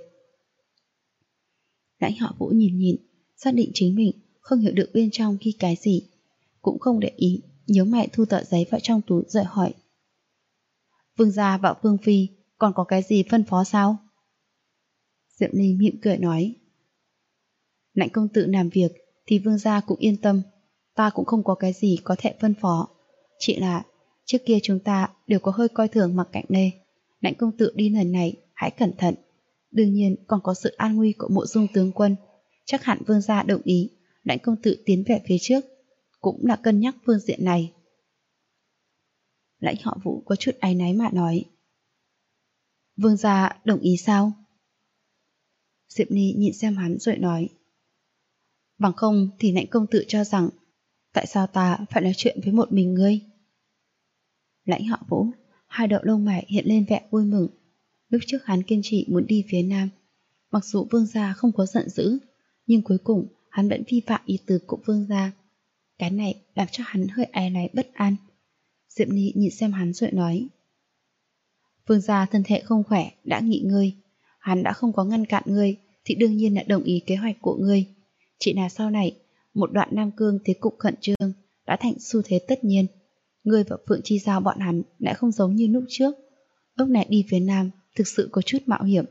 Lãnh họ Vũ nhìn, xác định chính mình không hiểu được bên trong ghi cái gì, cũng không để ý, nhớ mày thu tờ giấy vào trong túi rồi hỏi. Vương gia và Vương phi còn có cái gì phân phó sao? Diệp Ly mỉm cười nói. Lãnh công tử làm việc thì vương gia cũng yên tâm, ta cũng không có cái gì có thể phân phó. Chỉ là trước kia chúng ta đều có hơi coi thường Mặc Cạnh Lê. Lãnh công tử đi lần này hãy cẩn thận. Đương nhiên còn có sự an nguy của Mộ Dung tướng quân. Chắc hẳn vương gia đồng ý Lãnh công tử tiến về phía trước, cũng là cân nhắc phương diện này. Lãnh họ Vũ có chút áy náy mà nói. Vương gia đồng ý sao? Diệp Ly nhìn xem hắn rồi nói. Bằng không thì Lãnh công tử cho rằng tại sao ta phải nói chuyện với một mình ngươi? Lãnh họ Vũ, hai đậu lông mày hiện lên vẻ vui mừng. Lúc trước hắn kiên trì muốn đi phía Nam, mặc dù vương gia không có giận dữ, nhưng cuối cùng hắn vẫn vi phạm ý tứ của vương gia. Cái này làm cho hắn hơi áy náy bất an. Diệp Ly nhìn xem hắn rồi nói. Vương gia thân thể không khỏe, đã nghỉ ngơi, hắn đã không có ngăn cản ngươi thì đương nhiên là đồng ý kế hoạch của ngươi. Chỉ là sau này, một đoạn Nam Cương thế cục khẩn trương đã thành xu thế tất nhiên. Ngươi và Phượng Chi Giao bọn hắn lại không giống như lúc trước. Lúc này đi phía Nam thực sự có chút mạo hiểm.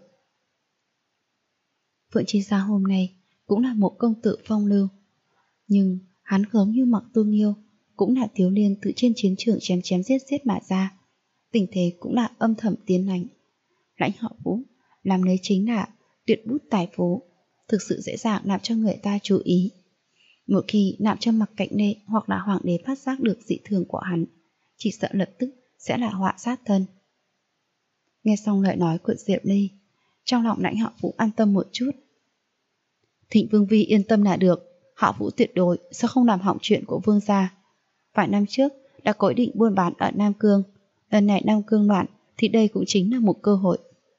Phượng Chi Giao hôm nay cũng là một công tử phong lưu, nhưng hắn giống như Mặc Tu Nghiêu, cũng là thiếu niên từ trên chiến trường chém chém giết giết mà ra. Tình thế cũng là âm thầm tiến hành. Lãnh Họ Vũ làm lấy chính là tuyệt bút tài phú, thực sự dễ dàng làm cho người ta chú ý. Một khi làm cho Mặc Cạnh Nê hoặc là hoàng đế phát giác được dị thường của hắn, chỉ sợ lập tức sẽ là họa sát thân. Nghe xong lời nói của Diệp Ly, trong lòng Lãnh Họ Vũ an tâm một chút. Thịnh Vương Phi yên tâm là được, Họ Vũ tuyệt đối sẽ không làm hỏng chuyện của vương gia. Vài năm trước đã có ý định buôn bán ở Nam Cương, lần này Nam Cương loạn thì đây cũng chính là một cơ hội.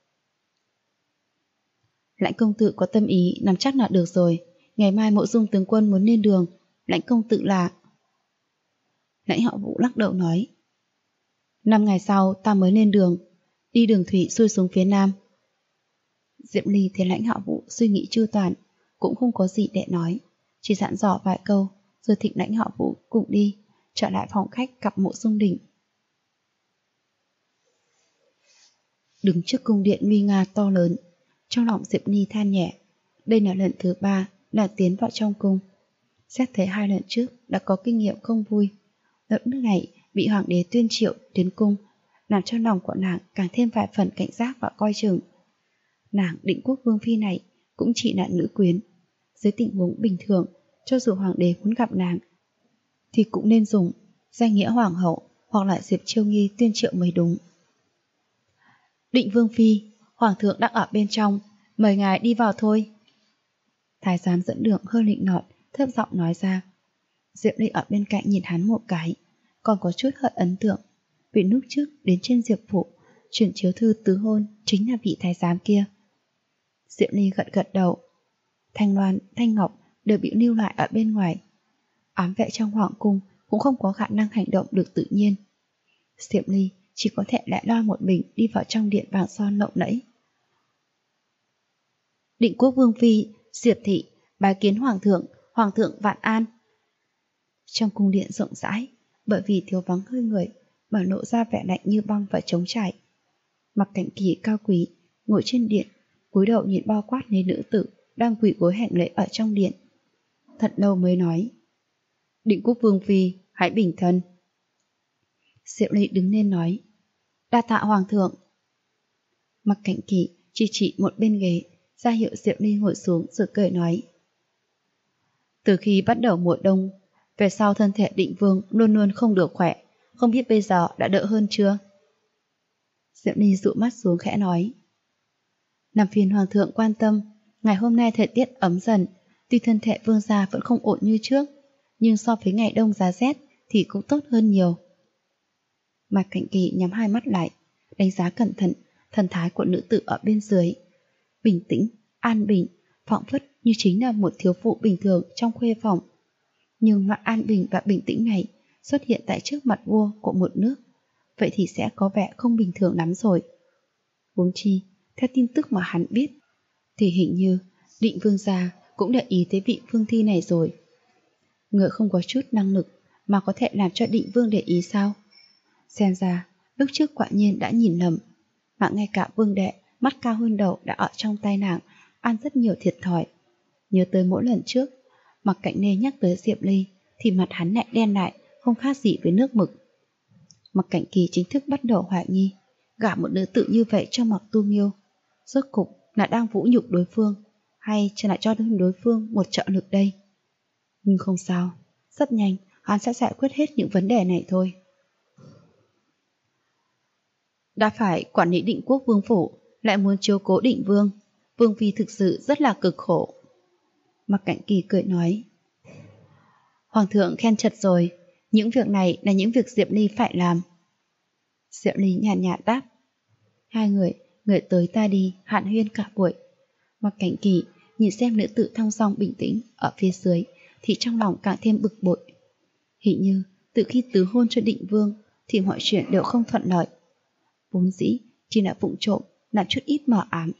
Lãnh công tử có tâm ý nắm chắc là được rồi. Ngày mai Mộ Dung tướng quân muốn lên đường, Lãnh công tử là... Lãnh Họ Vũ lắc đầu nói, 5 ngày sau ta mới lên đường, đi đường thủy xuôi xuống phía Nam. Diệp Ly thấy Lãnh Họ Vũ suy nghĩ chu toàn, cũng không có gì để nói, chỉ dặn dò vài câu rồi thịnh Lãnh Họ Vũ cùng đi, trở lại phòng khách gặp Mộ Dung Đình. Đứng trước cung điện nguy nga to lớn, trong lòng Diệp Ly than nhẹ. Đây là lần thứ 3 nàng tiến vào trong cung. Xét thấy 2 lần trước đã có kinh nghiệm không vui. Lần này bị hoàng đế tuyên triệu đến cung, làm cho lòng của nàng càng thêm vài phần cảnh giác và coi chừng. Nàng Định Quốc Vương Phi này cũng chỉ là nữ quyến. Dưới tình huống bình thường, cho dù hoàng đế muốn gặp nàng thì cũng nên dùng danh nghĩa hoàng hậu hoặc là Diệp Chiêu Nghi tuyên triệu mới đúng. Định Vương Phi, hoàng thượng đang ở bên trong, mời ngài đi vào thôi. Thái giám dẫn đường hơi nịnh nọt, thấp giọng nói ra. Diệp Ly ở bên cạnh nhìn hắn một cái, còn có chút hơi ấn tượng, vì lúc trước đến trên Diệp phủ chuyển chiếu thư tứ hôn chính là vị thái giám kia. Diệp Ly gật gật đầu. Thanh Loan, Thanh Ngọc đều bị lưu lại ở bên ngoài. Ám vệ trong hoàng cung cũng không có khả năng hành động được tự nhiên. Diệp Ly chỉ có thể lại lo một mình đi vào trong điện vàng son lộng lẫy. Định Quốc Vương Phi, Diệp thị, bái kiến hoàng thượng vạn an. Trong cung điện rộng rãi, bởi vì thiếu vắng hơi người mà lộ ra vẻ lạnh như băng và trống trải. Mặc Cảnh Kỳ cao quý ngồi trên điện, cúi đầu nhìn bao quát lên nữ tử đang quỳ gối hành lễ ở trong điện. Thật lâu mới nói, Định Quốc Vương Phi, hãy bình thân. Diệp Ly đứng lên nói, đa tạ hoàng thượng. Mặc Cảnh Kỳ chỉ một bên ghế, ra hiệu Diệp Ly ngồi xuống rồi cười nói, từ khi bắt đầu mùa đông, về sau thân thể Định Vương luôn luôn không được khỏe, không biết bây giờ đã đỡ hơn chưa? Diệp Ly dụ mắt xuống khẽ nói, làm phiền hoàng thượng quan tâm, ngày hôm nay thời tiết ấm dần, tuy thân thể vương gia vẫn không ổn như trước, nhưng so với ngày đông giá rét thì cũng tốt hơn nhiều. Mạc Cảnh Kỳ nhắm hai mắt lại, đánh giá cẩn thận thần thái của nữ tử ở bên dưới. Bình tĩnh, an bình, phảng phất như chính là một thiếu phụ bình thường trong khuê phòng. Nhưng loại an bình và bình tĩnh này xuất hiện tại trước mặt vua của một nước, vậy thì sẽ có vẻ không bình thường lắm rồi. Huống chi, theo tin tức mà hắn biết, thì hình như Định Vương gia cũng để ý tới vị Vương Thi này rồi. Người không có chút năng lực mà có thể làm cho Định Vương để ý sao? Xem ra, lúc trước quả nhiên đã nhìn lầm, mà ngay cả vương đệ mắt cao hơn đầu đã ở trong tay nàng, ăn rất nhiều thiệt thòi. Nhớ tới mỗi lần trước, Mặc Cảnh Nê nhắc tới Diệp Ly, thì mặt hắn lại đen lại, không khác gì với nước mực. Mặc Cảnh Kỳ chính thức bắt đầu hoài nghi, gả một nữ tử như vậy cho Mặc Tu Nghiêu, rốt cục là đang vũ nhục đối phương, hay chỉ lại cho đối phương một trợ lực đây? Nhưng không sao, rất nhanh hắn sẽ giải quyết hết những vấn đề này thôi. Đã phải quản lý Định Quốc Vương phủ, lại muốn chiếu cố Định Vương, Vương Phi thực sự rất là cực khổ. Mặc Cảnh Kỳ cười nói, hoàng thượng khen chật rồi, những việc này là những việc Diệp Ly phải làm. Diệp Ly nhàn nhạt đáp, hai người tới ta đi, hạn huyên cả buổi. Mặc Cảnh Kỳ nhìn xem nữ tử thong dong bình tĩnh ở phía dưới thì trong lòng càng thêm bực bội. Hình như từ khi tứ hôn cho Định Vương thì mọi chuyện đều không thuận lợi. Vốn dĩ chỉ là vụng trộm, làm chút ít mờ ám,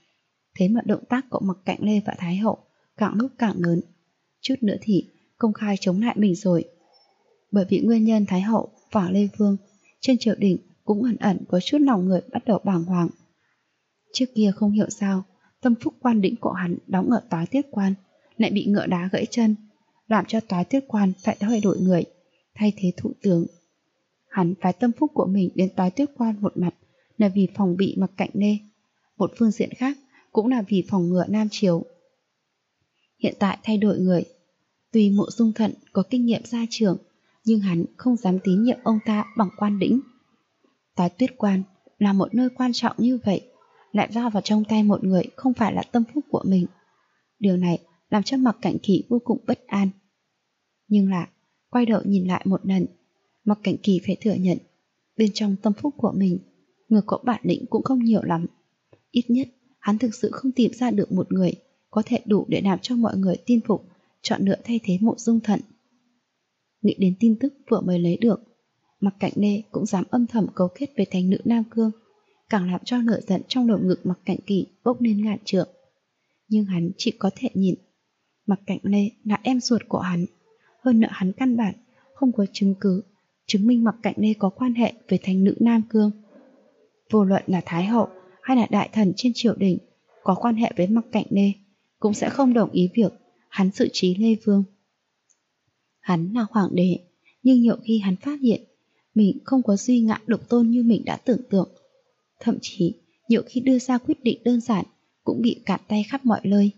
thế mà động tác của Mặc Cạnh Lê và Thái hậu càng lúc càng lớn, chút nữa thì công khai chống lại mình rồi. Bởi vì nguyên nhân Thái hậu và Lê Vương, trên triều đình cũng ẩn ẩn có chút lòng người bắt đầu bàng hoàng. Trước kia không hiểu sao, tâm phúc quan đĩnh của hắn đóng ở Toái Tiết Quan lại bị ngựa đá gãy chân, làm cho Toái Tiết Quan phải thay đổi người, thay thế thụ tướng. Hắn phái tâm phúc của mình đến Toái Tiết Quan một mặt là vì phòng bị Mặc Cạnh Lê, một phương diện khác cũng là vì phòng ngừa Nam Triều. Hiện tại thay đổi người, tuy Mộ Dung Thận có kinh nghiệm gia trưởng, nhưng hắn không dám tín nhiệm ông ta bằng quan đĩnh. Toái Tuyết Quan là một nơi quan trọng như vậy, lại giao vào trong tay một người không phải là tâm phúc của mình. Điều này làm cho Mặc Cảnh Kỳ vô cùng bất an. Nhưng là, quay đầu nhìn lại một lần, Mặc Cảnh Kỳ phải thừa nhận, bên trong tâm phúc của mình, người có bản lĩnh cũng không nhiều lắm. Ít nhất, hắn thực sự không tìm ra được một người có thể đủ để làm cho mọi người tin phục, chọn lựa thay thế Mộ Dung Thận. Nghĩ đến tin tức vừa mới lấy được, Mặc Cảnh Lê cũng dám âm thầm cấu kết với thánh nữ Nam Cương, càng làm cho lửa giận trong lồng ngực Mặc Cảnh Kỳ bốc lên ngàn trượng. Nhưng hắn chỉ có thể nhìn. Mặc Cảnh Lê là em ruột của hắn, hơn nữa hắn căn bản không có chứng cứ chứng minh Mặc Cảnh Lê có quan hệ với thánh nữ Nam Cương. Vô luận là Thái hậu hay là đại thần trên triều đình có quan hệ với Mặc Cảnh Lê cũng sẽ không đồng ý việc hắn xử trí Lê Vương. Hắn là hoàng đế, nhưng nhiều khi hắn phát hiện mình không có duy ngã độc tôn như mình đã tưởng tượng. Thậm chí nhiều khi đưa ra quyết định đơn giản cũng bị cản tay khắp mọi nơi.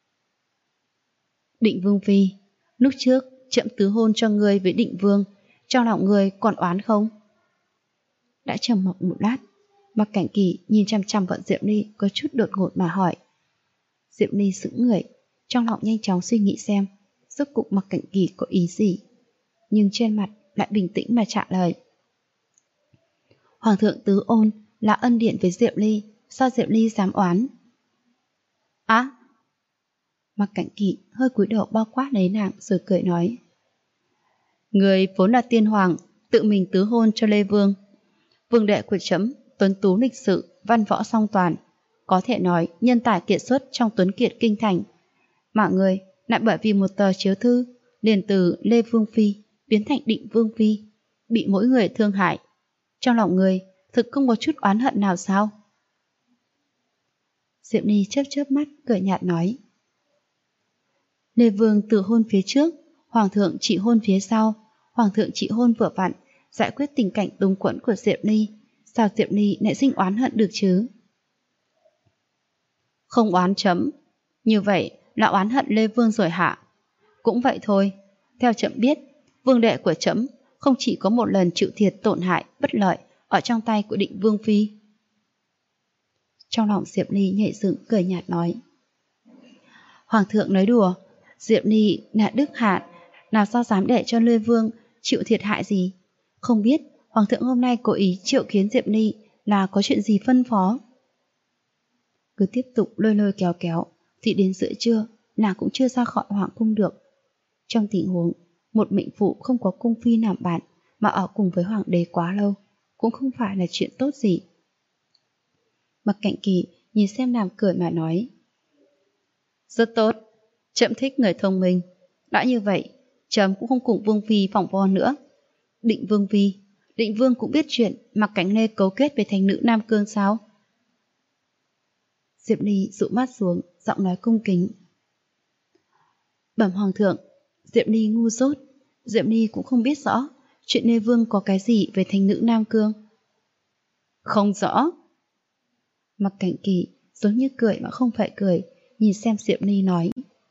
Định Vương phi, lúc trước trẫm tứ hôn cho ngươi với Định Vương, trong lòng ngươi còn oán không? Đã trầm mặc một lát, Mặc Cảnh Kỳ nhìn chăm chăm vào Diệp Ly có chút đột ngột mà hỏi. Diệp Ly sững người, trong lòng nhanh chóng suy nghĩ xem rốt cuộc Mặc Cảnh Kỳ có ý gì, nhưng trên mặt lại bình tĩnh mà trả lời. Hoàng thượng tứ ôn là ân điển với Diệp Ly, sao Diệp Ly dám oán? Á! Mặc Cảnh Kỳ hơi cúi đầu bao quát lấy nàng rồi cười nói. Người vốn là tiên hoàng, tự mình tứ hôn cho Lê Vương. Vương đệ của trẫm tuấn tú lịch sự, văn võ song toàn, có thể nói nhân tài kiệt xuất trong tuấn kiệt kinh thành. Mà người lại bởi vì một tờ chiếu thư liền từ Lê Vương phi biến thành Định Vương phi, bị mỗi người thương hại. Trong lòng người thực không có chút oán hận nào sao? Diệp Ly chớp chớp mắt cười nhạt nói. Lê Vương tự hôn phía trước, Hoàng thượng trị hôn phía sau. Hoàng thượng trị hôn vừa vặn giải quyết tình cảnh túng quẫn của Diệp Ly, sao Diệp Ly lại sinh oán hận được chứ? Không oán chấm, như vậy là oán hận Lê Vương rồi hả? Cũng vậy thôi, theo trẫm biết, vương đệ của trẫm không chỉ có một lần chịu thiệt tổn hại bất lợi ở trong tay của Định Vương phi. Trong lòng Diệp Ly nhảy dựng cười nhạt nói. Hoàng thượng nói đùa, Diệp Ly là đức hạn, nào sao dám để cho Lê Vương chịu thiệt hại gì? Không biết Hoàng thượng hôm nay cố ý triệu kiến Diệp Ly là có chuyện gì phân phó? Cứ tiếp tục lôi lôi kéo kéo thì đến giữa trưa nàng cũng chưa ra khỏi hoàng cung được. Trong tình huống một mệnh phụ không có cung phi làm bạn mà ở cùng với hoàng đế quá lâu cũng không phải là chuyện tốt gì. Mặc Cảnh Kỳ nhìn xem nàng cười mà nói. Rất tốt, trẫm thích người thông minh. Đã như vậy, trẫm cũng không cùng Vương phi phỏng vo nữa. Định Vương phi, Định Vương cũng biết chuyện Mặc Cảnh Lê cấu kết với thánh nữ Nam Cương sao? Diệp Ly dụ mắt xuống, giọng nói cung kính. Bẩm hoàng thượng, Diệp Ly ngu dốt. Diệp Ly cũng không biết rõ chuyện Lê Vương có cái gì về thánh nữ Nam Cương. Không rõ. Mặc Cảnh Kỳ giống như cười mà không phải cười, nhìn xem Diệp Ly nói.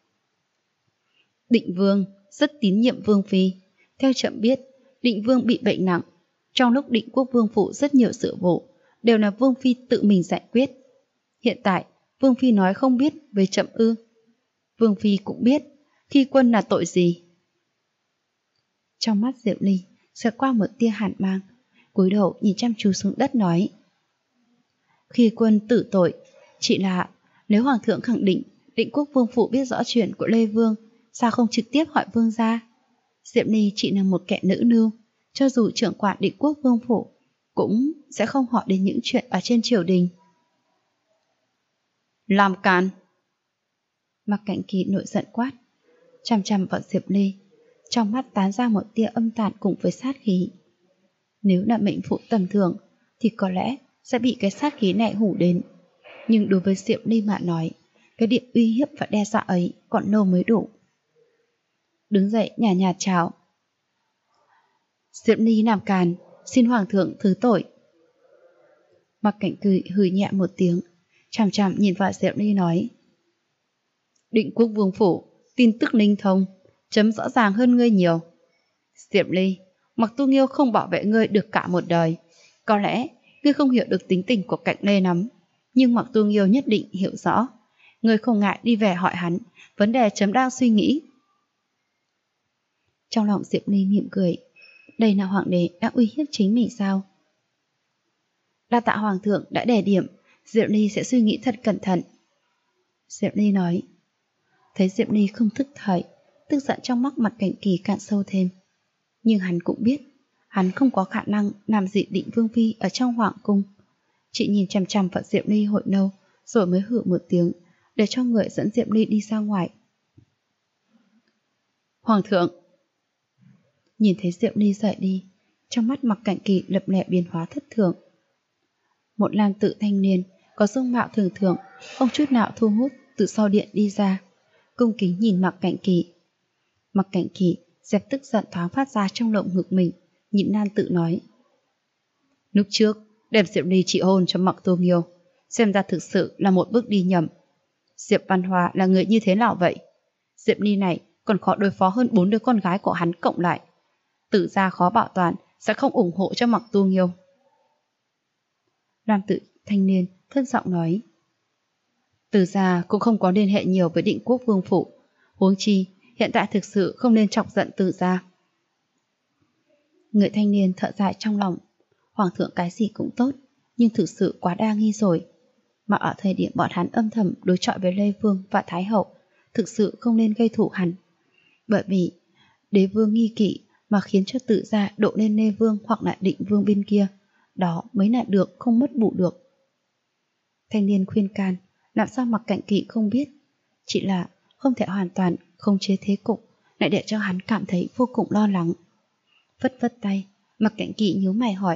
Định Vương rất tín nhiệm Vương phi. Theo trẫm biết, Định Vương bị bệnh nặng. Trong lúc Định Quốc Vương phủ rất nhiều sự vụ đều là Vương phi tự mình giải quyết. Hiện tại Vương phi nói không biết về trẫm ư? Vương phi cũng biết khi quân là tội gì. Trong mắt Diệp Ly xẹt qua một tia hàn mang, cúi đầu nhìn chăm chú xuống đất nói. Khi quân tử tội, chỉ là nếu hoàng thượng khẳng định Định Quốc Vương phủ biết rõ chuyện của Lê Vương, sao không trực tiếp hỏi vương gia? Diệp Ly chỉ là một kẻ nữ nưu, cho dù trưởng quản Định Quốc Vương phủ cũng sẽ không hỏi đến những chuyện ở trên triều đình. Làm càn! Mạc Cảnh Kỳ nổi giận quát, chằm chằm vào Diệp Ly, trong mắt tán ra một tia âm tàn cùng với sát khí. Nếu là mệnh phụ tầm thường thì có lẽ sẽ bị cái sát khí này hủ đến, nhưng đối với Diệp Ly mà nói, cái điểm uy hiếp và đe dọa ấy còn lâu mới đủ. Đứng dậy nhàn nhạt chào. Diệp Ly làm càn, xin hoàng thượng thứ tội. Mạc Cảnh Kỳ hừ nhẹ một tiếng, chằm chằm nhìn vào Diệp Ly nói, Định Quốc Vương phủ, tin tức linh thông, chấm rõ ràng hơn ngươi nhiều. Diệp Ly, Mặc Tu Nghiêu không bảo vệ ngươi được cả một đời. Có lẽ ngươi không hiểu được tính tình của Cảnh Lê lắm, nhưng Mặc Tu Nghiêu nhất định hiểu rõ. Ngươi không ngại đi về hỏi hắn vấn đề chấm đang suy nghĩ. Trong lòng Diệp Ly mỉm cười, đây là hoàng đế đã uy hiếp chính mình sao? Đa tạ hoàng thượng đã đề điểm, Diệp Ly sẽ suy nghĩ thật cẩn thận. Diệp Ly nói. Thấy Diệp Ly không thức thời, tức giận trong mắt Mạc Cảnh Kỳ càng sâu thêm. Nhưng hắn cũng biết, hắn không có khả năng làm gì Định Vương phi ở trong hoàng cung. Chị nhìn chằm chằm vào Diệp Ly hồi lâu, rồi mới hử một tiếng, để cho người dẫn Diệp Ly đi ra ngoài. Hoàng thượng! Nhìn thấy Diệp Ly rời đi, trong mắt Mạc Cảnh Kỳ lập lẻ biến hóa thất thường. Một nam tử thanh niên, có dung mạo thường thường, không chút nào thu hút, từ sau điện đi ra, cung kính nhìn Mạc Cảnh Kỳ. Mạc Cảnh Kỳ dẹp tức giận thoáng phát ra trong lồng ngực mình, nhìn nam tử nói. Lúc trước, đem Diệp Ly trị hôn cho Mạc Tu Nghiêu, xem ra thực sự là một bước đi nhầm. Diệp Văn Hòa là người như thế nào vậy? Diệp Ly này còn khó đối phó hơn 4 đứa con gái của hắn cộng lại. Tử gia khó bảo toàn, sẽ không ủng hộ cho Mạc Tu Nghiêu. Nam tử thanh niên thất giọng nói. Tử gia cũng không có liên hệ nhiều với Định Quốc Vương phủ, huống chi hiện tại thực sự không nên chọc giận Tử gia. Người thanh niên thở dài trong lòng, hoàng thượng cái gì cũng tốt, nhưng thực sự quá đa nghi rồi. Mà ở thời điểm bọn hắn âm thầm đối chọi với Lê Vương và Thái hậu, thực sự không nên gây thủ hắn. Bởi vì đế vương nghi kỵ mà khiến cho Tử gia độ lên Lê Vương hoặc là Định Vương bên kia, đó mới là được không mất bù được. Thanh niên khuyên can, làm sao Mạc Cảnh Kỳ không biết, chỉ là không thể hoàn toàn khống chế thế cục, lại để cho hắn cảm thấy vô cùng lo lắng. Vất vất tay, Mạc Cảnh Kỳ nhíu mày hỏi.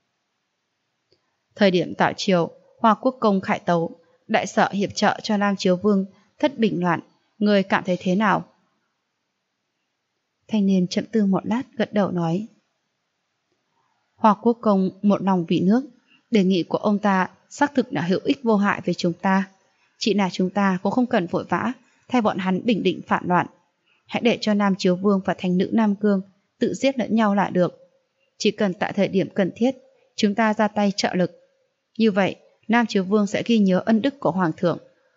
Thời điểm tạo triều, Hoa Quốc công khải tấu, đại sợ hiệp trợ cho Nam Chiếu Vương thất bình loạn, người cảm thấy thế nào? Thanh niên chậm tư một lát gật đầu nói. Hoa Quốc công một lòng vì nước, đề nghị của ông ta xác thực là hữu ích vô hại với chúng ta. Chỉ là chúng ta cũng không cần vội vã thay bọn hắn bình định phản loạn. Hãy để cho Nam Chiếu Vương và thành nữ Nam Cương tự giết lẫn nhau là được. Chỉ cần tại thời điểm cần thiết, chúng ta ra tay trợ lực. Như vậy, Nam Chiếu Vương sẽ ghi nhớ ân đức của Hoàng thượng.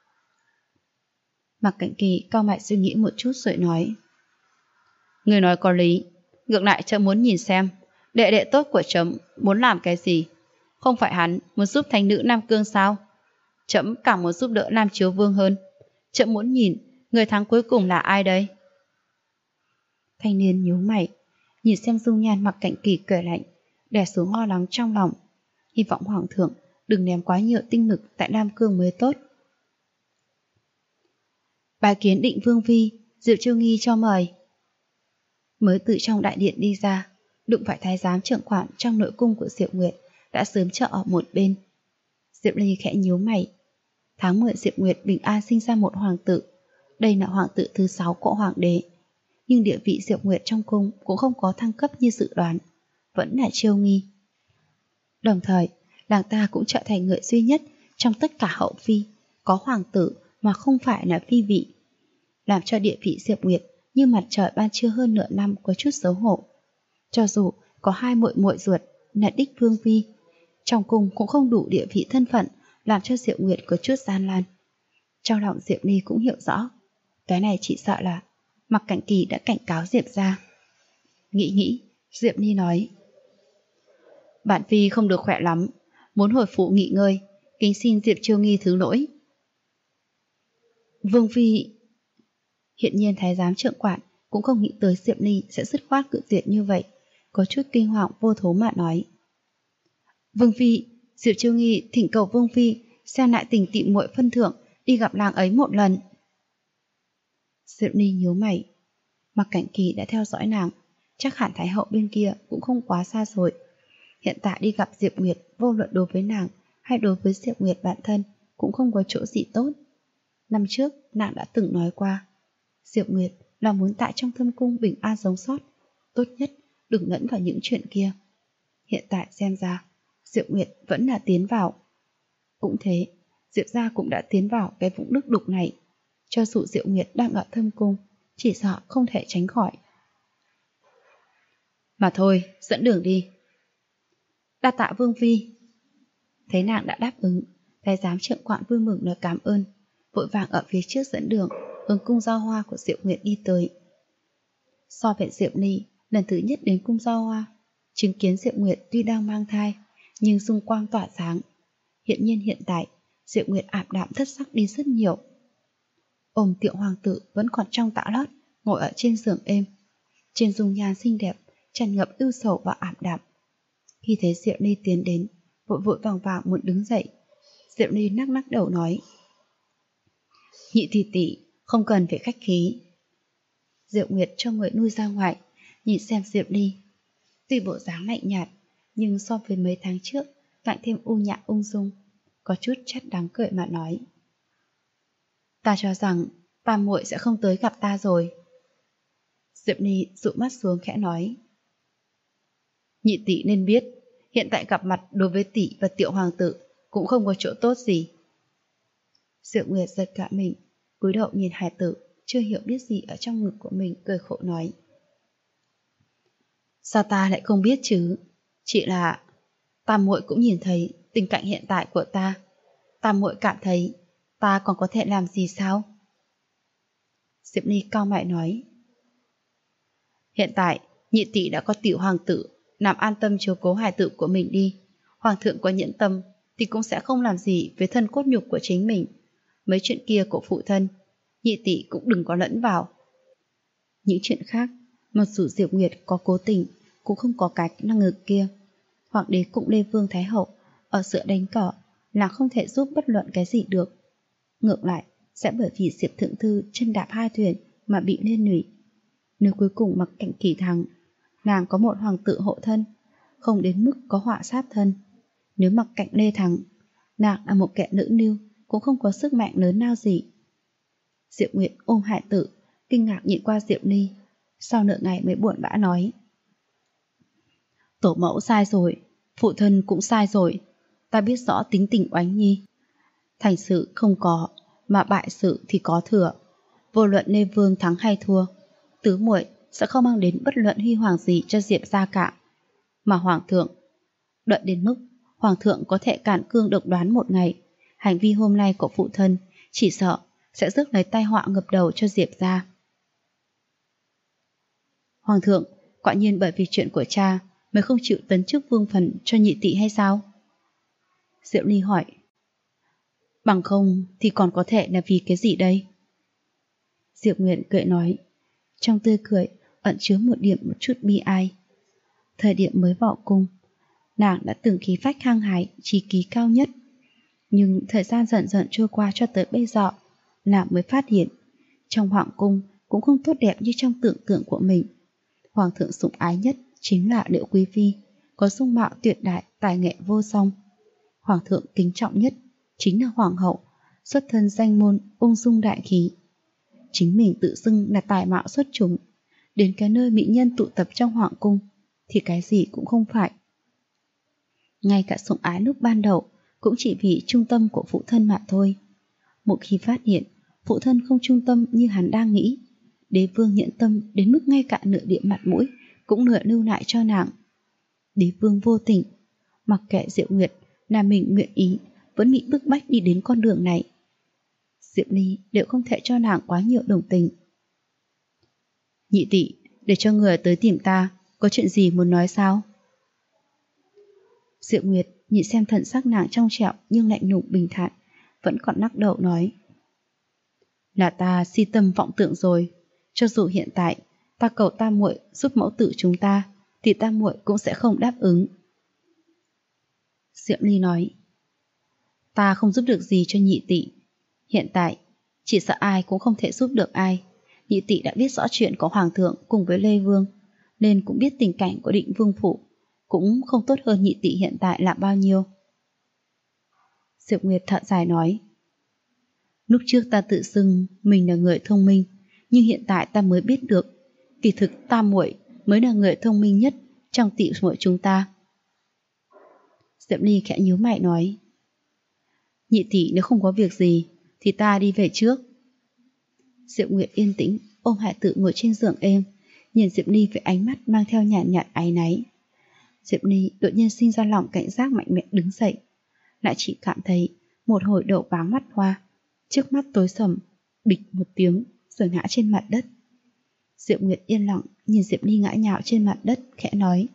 Mạc Cảnh Kỳ cau mày suy nghĩ một chút rồi nói. Người nói có lý, ngược lại chấm muốn nhìn xem đệ đệ tốt của chấm muốn làm cái gì. Không phải hắn muốn giúp thành nữ Nam Cương sao? Chấm càng muốn giúp đỡ Nam Chiếu Vương hơn. Chấm muốn nhìn người thắng cuối cùng là ai đây? Thanh niên nhíu mày, nhìn xem dung nhan Mạc Cảnh Kỳ cười lạnh, đè xuống lo lắng trong lòng. Hy vọng Hoàng thượng đừng ném quá nhiều tinh lực tại Nam Cương mới tốt. Bái kiến Định Vương phi, Diệu Chiêu Nghi cho mời. Mới từ trong đại điện đi ra, đụng phải thái giám trưởng quản trong nội cung của Diệp Nguyệt đã sớm chờ ở một bên. Diệp Ly khẽ nhíu mày. Tháng 10 Diệp Nguyệt bình an sinh ra một hoàng tử. Đây là hoàng tử thứ 6 của hoàng đế. Nhưng địa vị Diệp Nguyệt trong cung cũng không có thăng cấp như dự đoán, vẫn là Chiêu Nghi. Đồng thời, làng ta cũng trở thành người duy nhất trong tất cả hậu phi có hoàng tử mà không phải là phi vị, làm cho địa vị Diệp Nguyệt như mặt trời ban trưa hơn nửa năm có chút xấu hổ. Cho dù có hai muội muội ruột là đích vương phi, trong cung cũng không đủ địa vị thân phận, làm cho Diệp Nguyệt có chút gian nan. Trong lòng Diệp Ly cũng hiểu rõ, cái này chỉ sợ là Mạc Cảnh Kỳ đã cảnh cáo Diệp ra. Nghĩ, Diệp Ly nói. Bản phi không được khỏe lắm, muốn hồi phụ nghỉ ngơi, kính xin Diệp Chiêu Nghi thứ lỗi. Vương phi. Hiện nhiên thái giám trưởng quản cũng không nghĩ tới Diệp Ly sẽ dứt khoát cự tuyệt như vậy, có chút kinh hoàng vô thố mà nói. Vương phi, Diệp Chiêu Nghi thỉnh cầu Vương phi xem lại tình tị muội phân thượng, đi gặp nàng ấy một lần. Diệu Ly nhíu mày. Mặc Cảnh Kỳ đã theo dõi nàng, chắc hẳn Thái hậu bên kia cũng không quá xa rồi. Hiện tại đi gặp Diệp Nguyệt, vô luận đối với nàng hay đối với Diệp Nguyệt bản thân cũng không có chỗ gì tốt. Năm trước nàng đã từng nói qua, Diệp Nguyệt là muốn tại trong thâm cung bình an sống sót, tốt nhất đừng lẫn vào những chuyện kia. Hiện tại xem ra Diệp Nguyệt vẫn là tiến vào. Cũng thế, Diệp gia cũng đã tiến vào cái vũng nước đục này. Cho dù Diệp Nguyệt đang ở thâm cung, chỉ sợ không thể tránh khỏi. Mà thôi, dẫn đường đi. Đa tạ Vương Phi. Thấy nàng đã đáp ứng, Thái giám Trượng Quạn vui mừng nói cảm ơn, vội vàng ở phía trước dẫn đường, hướng cung giao hoa của Diệp Nguyệt đi tới. So với Diệp Ly, lần thứ nhất đến cung giao hoa, chứng kiến Diệp Nguyệt tuy đang mang thai, nhưng dung quang tỏa sáng. Hiện nhiên hiện tại, Diệp Nguyệt ảm đạm thất sắc đi rất nhiều. Ôm Tiệu hoàng tử vẫn còn trong tã lót, ngồi ở trên giường êm. Trên dung nhan xinh đẹp, tràn ngập ưu sầu và ảm đạm. Khi thấy Diệp Ly tiến đến, vội vội vàng vàng muốn đứng dậy. Diệp Ly nắc nắc đầu nói: Nhị tỷ tỷ, không cần phải khách khí. Diệp Nguyệt cho người nuôi ra ngoài, nhìn xem Diệp Ly. Tuy bộ dáng lạnh nhạt, nhưng so với mấy tháng trước, lại thêm u nhã ung dung, có chút chát đáng cười mà nói: Ta cho rằng tam muội sẽ không tới gặp ta rồi. Diệp Ly dụ mắt xuống khẽ nói: Nhị tỷ nên biết, hiện tại gặp mặt đối với tỷ và Tiệu hoàng tử cũng không có chỗ tốt gì. Diệp Nguyệt giật cả mình, cúi đầu nhìn hài tử chưa hiểu biết gì ở trong ngực của mình, cười khổ nói: Sao ta lại không biết chứ? Chỉ là tam muội cũng nhìn thấy tình cảnh hiện tại của ta. Tam muội cảm thấy ta còn có thể làm gì sao? Diệp Ly cau mày nói: Hiện tại nhị tỷ đã có Tiểu hoàng tử, nằm an tâm chiếu cố hài tử của mình đi. Hoàng thượng có nhẫn tâm thì cũng sẽ không làm gì với thân cốt nhục của chính mình. Mấy chuyện kia của phụ thân, nhị tỷ cũng đừng có lẫn vào. Những chuyện khác, mặc dù Diệp Nguyệt có cố tình, cũng không có cái năng lực kia. Hoàng đế cũng Lê Vương Thái hậu ở giữa đánh cỏ là không thể giúp bất luận cái gì được. Ngược lại sẽ bởi vì Diệp thượng thư chân đạp hai thuyền mà bị liên lụy. Nếu cuối cùng Mặc Cảnh Kỳ thắng, nàng có một hoàng tử hộ thân, không đến mức có họa sát thân. Nếu Mặc Cảnh Lê thắng, nàng là một kẻ nữ nưu, cũng không có sức mạnh lớn lao gì. Diệp Nguyệt ôm hài tử, kinh ngạc nhìn qua Diệp Ly, sau nửa ngày mới buồn bã nói: Tổ mẫu sai rồi, phụ thân cũng sai rồi, ta biết rõ tính tình oánh nhi. Thành sự không có, mà bại sự thì có thừa. Vô luận Lê Vương thắng hay thua, tứ muội sẽ không mang đến bất luận huy hoàng gì cho Diệp gia cả. Mà hoàng thượng, đợi đến mức hoàng thượng có thể cản cương độc đoán một ngày, hành vi hôm nay của phụ thân chỉ sợ sẽ rước lấy tai họa ngập đầu cho Diệp gia. Hoàng thượng quả nhiên bởi vì chuyện của cha mới không chịu tấn chức vương phần cho nhị tỷ hay sao? Diệu Ly hỏi. Bằng không thì còn có thể là vì cái gì đây? Diệp Nguyệt cười nói, trong tươi cười ẩn chứa một chút bi ai. Thời điểm mới vào cung, nàng đã từng khí phách hăng hái, trí khí cao nhất. Nhưng thời gian dần dần trôi qua cho tới bây giờ, nàng mới phát hiện trong hoàng cung cũng không tốt đẹp như trong tưởng tượng của mình. Hoàng thượng sủng ái nhất chính là Liễu Quý Phi, có dung mạo tuyệt đại, tài nghệ vô song. Hoàng thượng kính trọng nhất chính là hoàng hậu, xuất thân danh môn, ung dung đại khí. Chính mình tự xưng là tài mạo xuất chúng, đến cái nơi mỹ nhân tụ tập trong hoàng cung thì cái gì cũng không phải. Ngay cả sủng ái lúc ban đầu cũng chỉ vì trung tâm của phụ thân mà thôi. Một khi phát hiện phụ thân không trung tâm như hắn đang nghĩ, đế vương nhẫn tâm đến mức ngay cả nửa điểm mặt mũi cũng nửa lưu lại cho nàng. Đế vương vô tình, mặc kệ Diệu Nguyệt là mình nguyện ý vẫn bị bức bách đi đến con đường này. Diệp Ly đều không thể cho nàng quá nhiều đồng tình. Nhị tỷ, để cho người tới tìm ta, có chuyện gì muốn nói sao? Diệu Nguyệt nhìn xem thần sắc nàng trong trẻo nhưng lạnh lùng bình thản, vẫn còn lắc đầu nói. Là ta si tâm vọng tưởng rồi, cho dù hiện tại ta cầu tam muội giúp mẫu tử chúng ta, thì tam muội cũng sẽ không đáp ứng. Diệu Ly nói, ta không giúp được gì cho nhị tỷ. Hiện tại, chỉ sợ ai cũng không thể giúp được ai. Nhị tỷ đã biết rõ chuyện của Hoàng thượng cùng với Lê Vương, nên cũng biết tình cảnh của Định Vương phủ, cũng không tốt hơn nhị tỷ hiện tại là bao nhiêu. Diệp Nguyệt thở dài nói, lúc trước ta tự xưng mình là người thông minh, nhưng hiện tại ta mới biết được, kỳ thực tam muội mới là người thông minh nhất trong tỷ muội chúng ta. Diệp Ly khẽ nhíu mày nói, nhị tỷ nếu không có việc gì thì ta đi về trước. Diệp Nguyệt yên tĩnh ôm Hải Tử ngồi trên giường êm, nhìn Diệp Ly với ánh mắt mang theo nhàn nhạt áy náy. Diệp Ly đột nhiên sinh ra lòng cảnh giác mạnh mẽ đứng dậy, lại chỉ cảm thấy một hồi đầu váng mắt hoa, trước mắt tối sầm, bịch một tiếng rồi ngã trên mặt đất. Diệp Nguyệt yên lặng nhìn Diệp Ly ngã nhào trên mặt đất, khẽ nói,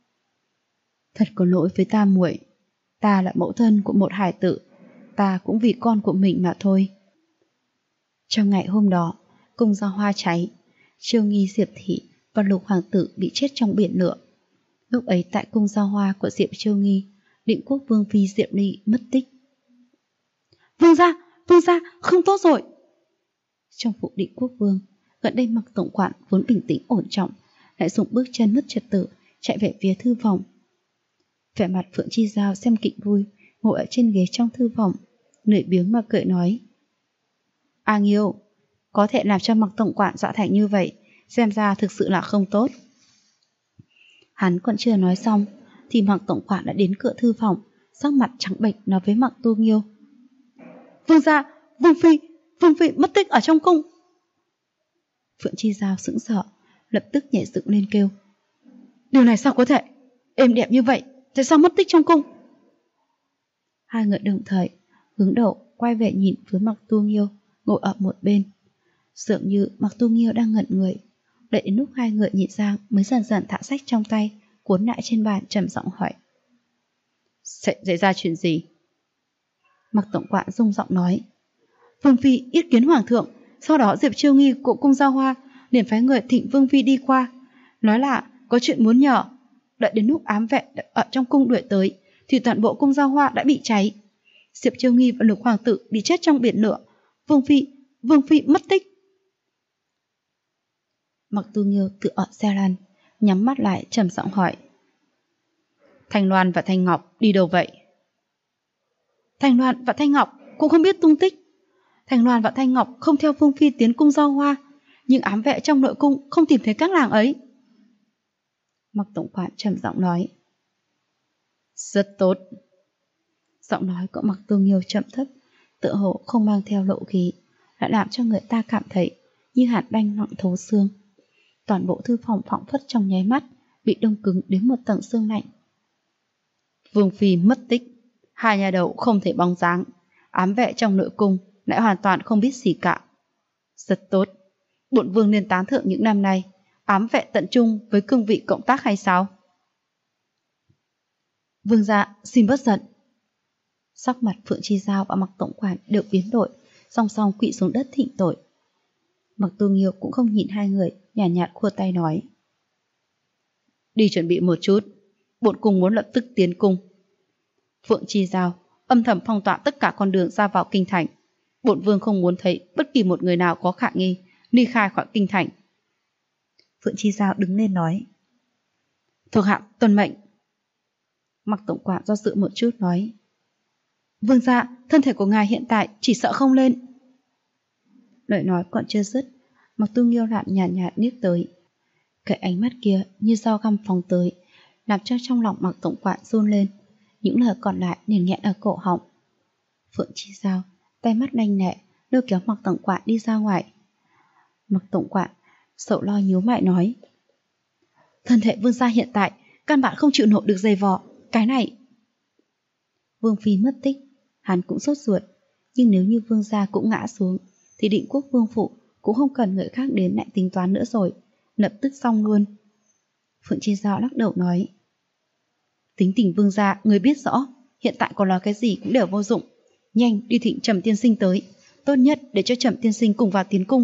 thật có lỗi với ta muội, ta là mẫu thân của một hài tử, ta cũng vì con của mình mà thôi. Trong ngày hôm đó, cung Giao Hoa cháy, Chiêu Nghi, Diệp Thị và Lục hoàng tử bị chết trong biển lửa. Lúc ấy tại cung Giao Hoa của Diệp Chiêu Nghi, Định Quốc vương phi Diệp Ly mất tích. Vương gia, không tốt rồi. Trong phủ Định Quốc vương, gần đây Mặc tổng quản vốn bình tĩnh ổn trọng, lại dùng bước chân mất trật tự chạy về phía thư phòng. Vẻ mặt Phượng Chi Giao xem kịch vui, ngồi ở trên ghế trong thư phòng, lười biếng mà cười nói, A Nghiêu, có thể làm cho Mặc tổng quản dọa thành như vậy, xem ra thực sự là không tốt. Hắn còn chưa nói xong thì Mặc tổng quản đã đến cửa thư phòng, sắc mặt trắng bệch nói với Mặc Tu Nghiêu, Vương gia, Vương phi mất tích ở trong cung. Phượng Chi Giao sững sờ, lập tức nhảy dựng lên kêu, điều này sao có thể, êm đẹp như vậy, tại sao mất tích trong cung? Hai người đồng thời hướng đầu quay về nhìn với Mặc Tu Nghiêu ngồi ở một bên, dường như Mặc Tu Nghiêu đang ngẩn người. Đợi đến lúc hai người nhìn sang mới dần dần thả sách trong tay cuốn lại trên bàn, trầm giọng hỏi, xảy ra chuyện gì? Mặc tổng quản rung giọng nói, Vương phi yết kiến hoàng thượng, sau đó Diệp Chiêu Nghi của cung Giao Hoa liền phái người thỉnh Vương phi đi qua, nói là có chuyện muốn nhờ. Đợi đến lúc ám vệ ở trong cung đuổi tới thì toàn bộ cung Giao Hoa đã bị cháy, Diệp Chiêu Nghi và Lục hoàng tử bị chết trong biển lửa, Vương phi mất tích. Mặc Tu Nghiêu tự ở xe lăn, nhắm mắt lại trầm giọng hỏi, Thanh Loan và Thanh Ngọc đi đâu vậy? Thanh Loan và Thanh Ngọc cũng không biết tung tích. Thanh Loan và Thanh Ngọc không theo Vương phi tiến cung Giao Hoa, nhưng ám vệ trong nội cung không tìm thấy các nàng ấy. Mặc tổng quản trầm giọng nói, rất tốt. Giọng nói của Mặc Tu Nghiêu chậm thấp, tựa hồ không mang theo lộ khí, lại làm cho người ta cảm thấy như hạt đanh nặng thấu xương. Toàn bộ thư phòng phảng phất trong nháy mắt bị đông cứng đến một tầng xương lạnh. Vương phi mất tích, hai nhà đầu không thể bóng dáng, ám vệ trong nội cung lại hoàn toàn không biết gì cả. Rất tốt, bổn vương nên tán thưởng những năm nay ám vệ tận trung với cương vị cộng tác hay sao? Vương gia xin bớt giận. Sắc mặt Phượng Chi Giao và Mặc tổng quản đều biến đổi, song song quỵ xuống đất thỉnh tội. Mặc Tu Nghiêu cũng không nhìn hai người, nhàn nhạt khua tay nói, đi chuẩn bị một chút, bổn cung muốn lập tức tiến cung. Phượng Chi Giao âm thầm phong tỏa tất cả con đường ra vào kinh thành, bổn vương không muốn thấy bất kỳ một người nào có khả nghi ly khai khỏi kinh thành. Phượng Chi Giao đứng lên nói, thuộc hạ tuân mệnh. Mặc tổng quản do dự một chút nói, vương gia, thân thể của ngài hiện tại chỉ sợ không lên. Lời nói còn chưa dứt, Mặc Tu Nghiêu lại nhàn nhạt liếc tới, cái ánh mắt kia như dao găm phóng tới, làm cho trong lòng Mặc tổng quản run lên, những lời còn lại liền nghẹn ở cổ họng. Phượng Chi Giao tay mắt nhanh nhẹ lôi kéo Mặc tổng quản đi ra ngoài. Mặc tổng quản sầu lo nhíu mày nói, thân thể vương gia hiện tại căn bản không chịu nổi được giày vò, cái này. Vương phi mất tích, hắn cũng sốt ruột, nhưng nếu như vương gia cũng ngã xuống thì Định Quốc vương phụ cũng không cần người khác đến lại tính toán nữa rồi, lập tức xong luôn. Phượng Chi Giao lắc đầu nói, tính tình vương gia người biết rõ, hiện tại còn là cái gì cũng đều vô dụng, nhanh đi thỉnh Trầm tiên sinh tới, tốt nhất để cho Trầm tiên sinh cùng vào tiến cung.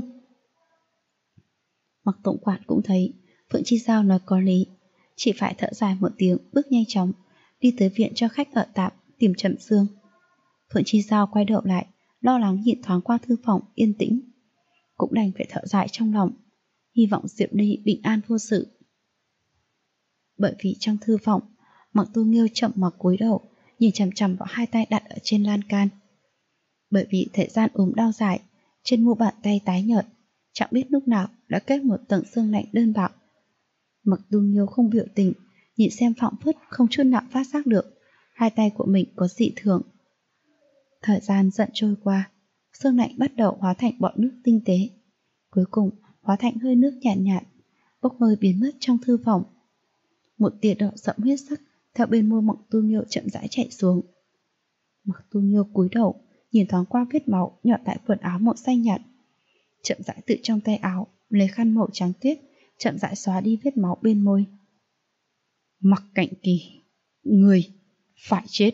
Mặc tổng quản cũng thấy Phượng Chi Giao nói có lý, chỉ phải thở dài một tiếng, bước nhanh chóng đi tới viện cho khách ở tạm tìm Trầm Dương. Phượng Chi Giao quay đầu lại lo lắng nhìn thoáng qua thư phòng yên tĩnh, cũng đành phải thở dài trong lòng, hy vọng Diệp Ly bình an vô sự. Bởi vì trong thư phòng, Mặc Tu Nghiêu chậm mặc cúi đầu, nhìn chằm chằm vào hai tay đặt ở trên lan can. Bởi vì thời gian ốm đau dài, trên mu bàn tay tái nhợt, chẳng biết lúc nào đã kết một tầng xương lạnh đơn bạc. Mặc Tu Nghiêu không biểu tình, nhìn xem phảng phất không chút nào phát giác được hai tay của mình có dị thường. Thời gian dần trôi qua, xương lạnh bắt đầu hóa thành bọt nước tinh tế, cuối cùng hóa thành hơi nước nhạt nhạt, bốc hơi biến mất trong thư phòng. Một tia đỏ sẫm huyết sắc theo bên môi Mặc Tu Nghiêu chậm rãi chạy xuống. Mặc Tu Nghiêu cúi đầu, nhìn thoáng qua vết máu nhỏ tại quần áo màu xanh nhạt, chậm rãi từ trong tay áo lấy khăn màu trắng tuyết, chậm rãi xóa đi vết máu bên môi. Mặc Cảnh Kỳ, người phải chết.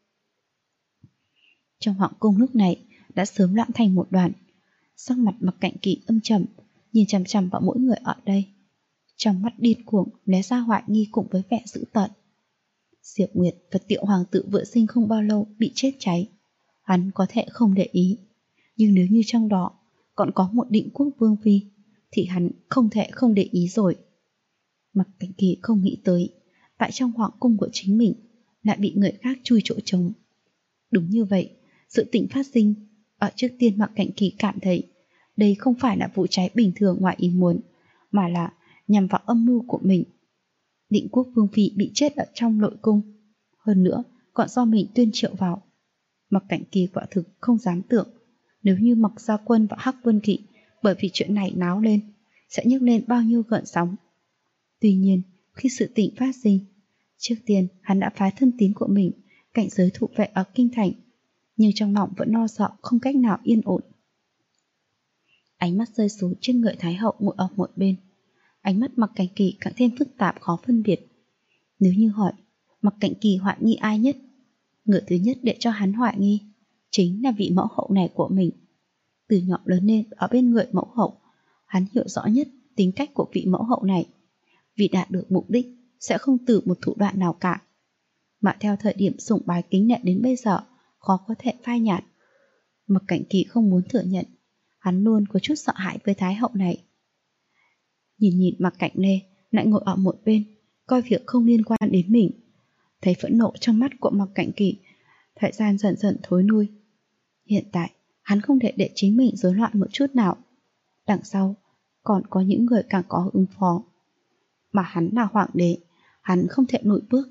Trong hoàng cung lúc này đã sớm loạn thành một đoàn. Sắc mặt Mặc Cảnh Kỳ âm trầm, nhìn chằm chằm vào mỗi người ở đây. Trong mắt điên cuồng lóe ra hoài nghi cùng với vẻ dữ tợn. Diệp Nguyệt và Tiểu Hoàng tử vừa sinh không bao lâu bị chết cháy, hắn có thể không để ý, nhưng nếu như trong đó còn có một Định Quốc vương phi thì hắn không thể không để ý rồi. Mặc Cảnh Kỳ không nghĩ tới, tại trong hoàng cung của chính mình lại bị người khác chui chỗ trống. Đúng như vậy, sự tình phát sinh ở trước tiên Mặc Cảnh Kỳ cảm thấy đây không phải là vụ cháy bình thường ngoài ý muốn, mà là nhằm vào âm mưu của mình. Định Quốc vương phi bị chết ở trong nội cung, hơn nữa còn do mình tuyên triệu vào. Mặc Cảnh Kỳ quả thực không dám tưởng, nếu như Mặc Gia Quân và Hắc Vân Kỵ bởi vì chuyện này náo lên, sẽ nhấc lên bao nhiêu gợn sóng. Tuy nhiên, khi sự tình phát sinh, trước tiên hắn đã phái thân tín của mình cảnh giới thủ vệ ở kinh thành, nhưng trong lòng vẫn lo sợ không cách nào yên ổn. Ánh mắt rơi xuống trên người Thái hậu ngồi ở một bên. Ánh mắt Mặc Cảnh Kỳ càng thêm phức tạp khó phân biệt. Nếu như hỏi Mặc Cảnh Kỳ hoài nghi ai nhất, người thứ nhất để cho hắn hoài nghi chính là vị mẫu hậu này của mình. Từ nhỏ lớn lên ở bên người mẫu hậu, hắn hiểu rõ nhất tính cách của vị mẫu hậu này. Vì đạt được mục đích sẽ không từ một thủ đoạn nào cả, mà theo thời điểm sủng bái kính nể đến bây giờ khó có thể phai nhạt. Mặc Cảnh Kỳ không muốn thừa nhận, hắn luôn có chút sợ hãi với Thái hậu này. Nhìn Mặc Cảnh Lê lại ngồi ở một bên, coi việc không liên quan đến mình. Thấy phẫn nộ trong mắt của Mặc Cảnh Kỳ, thời gian dần dần thối nuôi. Hiện tại hắn không thể để chính mình rối loạn một chút nào. Đằng sau còn có những người càng có ứng phó, mà hắn là hoàng đế, hắn không thể lùi bước.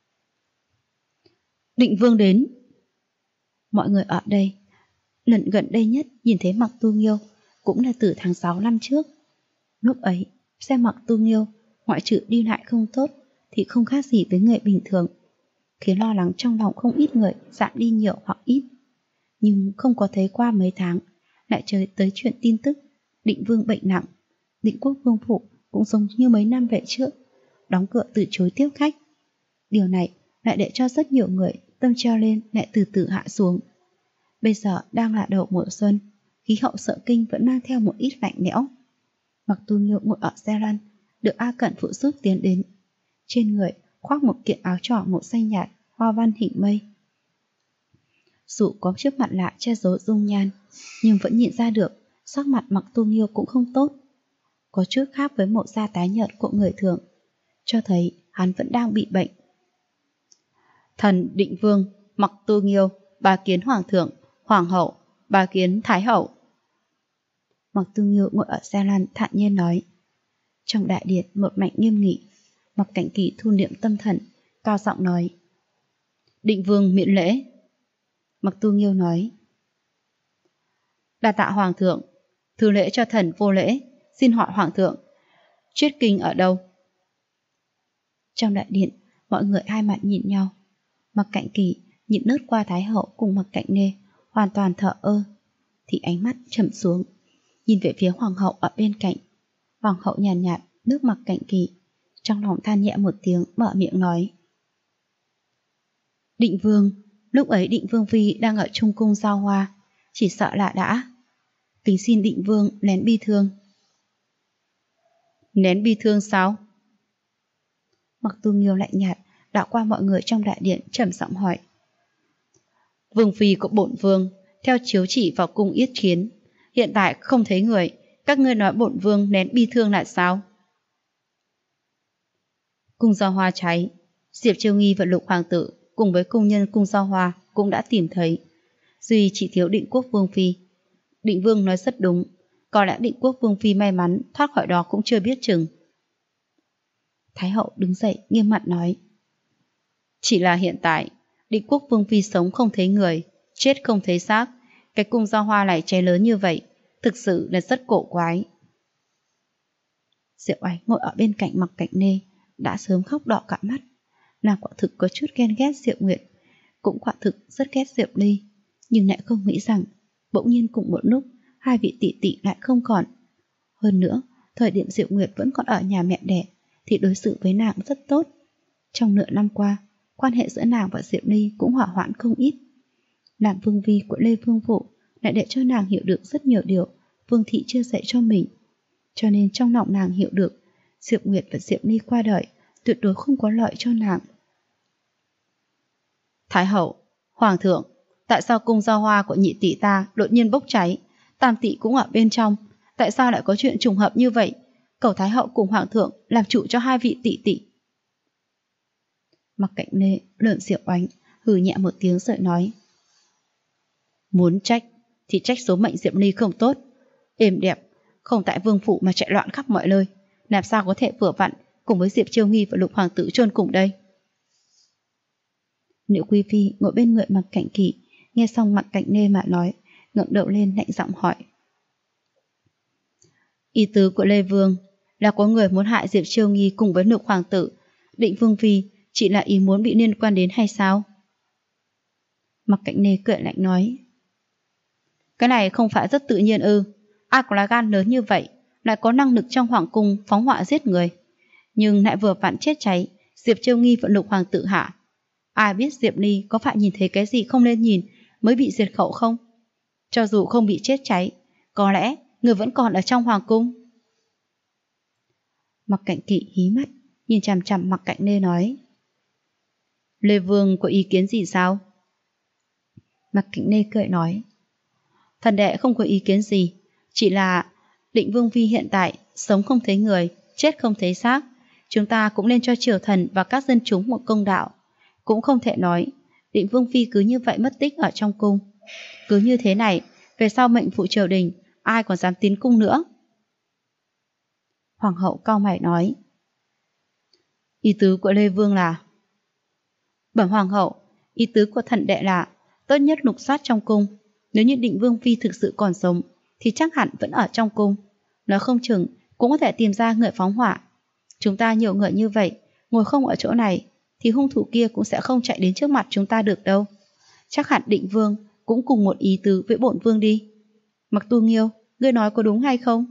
Định Vương đến. Mọi người ở đây lần gần đây nhất nhìn thấy Mặc Tu Nghiêu cũng là từ tháng 6 năm trước. Lúc ấy xem Mặc Tu Nghiêu ngoại trừ đi lại không tốt thì không khác gì với người bình thường, khiến lo lắng trong lòng không ít người giảm đi nhiều hoặc ít. Nhưng không có thấy qua mấy tháng lại trời tới chuyện tin tức Định Vương bệnh nặng. Định Quốc vương phủ cũng giống như mấy năm về trước, đóng cửa từ chối tiếp khách. Điều này lại để cho rất nhiều người tâm treo lên lại từ từ hạ xuống. Bây giờ đang là đầu mùa xuân, khí hậu Sợ Kinh vẫn mang theo một ít lạnh lẽo. Mặc Tu Nghiêu ngồi ở xe lăn, được A Cẩn phụ giúp tiến đến. Trên người khoác một kiện áo trỏ màu xanh nhạt, hoa văn hình mây. Dù có chiếc mặt lạ che giấu dung nhan, nhưng vẫn nhìn ra được sắc mặt Mặc Tu Nghiêu cũng không tốt, có chút khác với màu da tái nhợt của người thường, cho thấy hắn vẫn đang bị bệnh. Thần Định Vương Mặc Tu Nghiêu bái kiến hoàng thượng, hoàng hậu, bái kiến thái hậu. Mặc Tu Nghiêu ngồi ở xe lăn thản nhiên nói. Trong đại điện một mảnh nghiêm nghị, Mặc Cảnh Kỳ thu liệm tâm thần, cao giọng nói. Định Vương miễn lễ. Mặc Tu Nghiêu nói. Đa tạ hoàng thượng, thứ lễ cho thần vô lễ, xin hỏi hoàng thượng, triết kinh ở đâu? Trong đại điện, mọi người hai mặt nhìn nhau. Mặc Cảnh Kỳ nhìn lướt qua Thái hậu cùng Mặc Cảnh Nê, hoàn toàn thờ ơ, thì ánh mắt trầm xuống, nhìn về phía hoàng hậu ở bên cạnh. Hoàng hậu nhàn nhạt nước Mặc Cảnh Kỳ, trong lòng than nhẹ một tiếng, mở miệng nói. Định Vương, lúc ấy Định Vương phi đang ở trung cung giao hoa, chỉ sợ là đã. Kính xin Định Vương nén bi thương. Nén bi thương sao? Mặc Tu Nghiêu lạnh nhạt đảo qua mọi người trong đại điện, trầm giọng hỏi. Vương phi của bổn vương theo chiếu chỉ vào cung yết kiến. Hiện tại không thấy người, các ngươi nói bổn vương nén bi thương là sao? Cung Giao Hoa cháy, Diệp Chiêu Nghi và Lục Hoàng tử cùng với cung nhân cung Giao Hoa cũng đã tìm thấy. Duy chỉ thiếu Định Quốc Vương phi. Định Vương nói rất đúng, có lẽ Định Quốc Vương phi may mắn thoát khỏi đó cũng chưa biết chừng. Thái hậu đứng dậy nghiêm mặt nói: chỉ là hiện tại Định Quốc Vương phi sống không thấy người, chết không thấy xác, cái cung Giao Hoa lại cháy lớn như vậy, thực sự là rất cổ quái. Diệu Ánh ngồi ở bên cạnh Mặc Cạnh Nê đã sớm khóc đỏ cả mắt. Nàng quả thực có chút ghen ghét Diệu Nguyệt, cũng quả thực rất ghét Diệu Ly, nhưng lại không nghĩ rằng bỗng nhiên cùng một lúc hai vị tỷ tỷ lại không còn. Hơn nữa, thời điểm Diệu Nguyệt vẫn còn ở nhà mẹ đẻ thì đối xử với nàng rất tốt. Trong nửa năm qua, quan hệ giữa nàng và Diệu Ly cũng hỏa hoãn không ít. Làm vương vi của Lê Vương Phụ lại để cho nàng hiểu được rất nhiều điều Vương thị chưa dạy cho mình. Cho nên trong lòng nàng hiểu được Diệu Nguyệt và Diệu Ly qua đời tuyệt đối không có lợi cho nàng. Thái hậu, Hoàng thượng, tại sao cung Giao Hoa của nhị tỷ ta đột nhiên bốc cháy, tam tỷ cũng ở bên trong, tại sao lại có chuyện trùng hợp như vậy? Cầu Thái hậu cùng Hoàng thượng làm chủ cho hai vị tỷ tỷ. Mặc Cạnh Nê lợn Diệu Ánh hừ nhẹ một tiếng rồi nói: muốn trách thì trách số mệnh Diệu Ly không tốt, êm đẹp, không tại vương phủ mà chạy loạn khắp mọi nơi, làm sao có thể vừa vặn cùng với Diệp Chiêu Nghi và Lục Hoàng tử chôn cùng đây. Nữ quý phi ngồi bên người Mặc Cảnh Kỵ nghe xong Mặc Cạnh Nê mà nói, ngẩng đầu lên lạnh giọng hỏi: ý tứ của Lê Vương là có người muốn hại Diệp Chiêu Nghi cùng với Lục Hoàng tử, Định Vương phi chỉ là ý muốn bị liên quan đến hay sao? Mặc Cạnh Nê cười lạnh nói: cái này không phải rất tự nhiên ư? Ai có lá gan lớn như vậy, lại có năng lực trong hoàng cung phóng hỏa giết người, nhưng lại vừa vặn chết cháy Diệp Chiêu Nghi và Lục Hoàng tử hạ. Ai biết Diệp Ly có phải nhìn thấy cái gì không nên nhìn mới bị diệt khẩu không? Cho dù không bị chết cháy, có lẽ người vẫn còn ở trong hoàng cung. Mặc Cạnh Kỵ hí mắt nhìn chằm chằm Mặc Cạnh Nê nói: Lê Vương có ý kiến gì sao? Mặc Cạnh Nê cười nói: thần đệ không có ý kiến gì, chỉ là Định Vương phi hiện tại sống không thấy người, chết không thấy xác, chúng ta cũng nên cho triều thần và các dân chúng một công đạo. Cũng không thể nói Định Vương phi cứ như vậy mất tích ở trong cung. Cứ như thế này, về sau mệnh phụ triều đình ai còn dám tiến cung nữa? Hoàng hậu cau mày nói: ý tứ của Lê Vương là... Bẩm Hoàng hậu, ý tứ của thần đệ là tốt nhất lục soát trong cung. Nếu như Định Vương phi thực sự còn sống thì chắc hẳn vẫn ở trong cung, nói không chừng cũng có thể tìm ra người phóng hỏa. Chúng ta nhiều người như vậy, ngồi không ở chỗ này thì hung thủ kia cũng sẽ không chạy đến trước mặt chúng ta được đâu. Chắc hẳn Định Vương cũng cùng một ý tứ với bổn vương đi. Mặc Tu Nghiêu, ngươi nói có đúng hay không?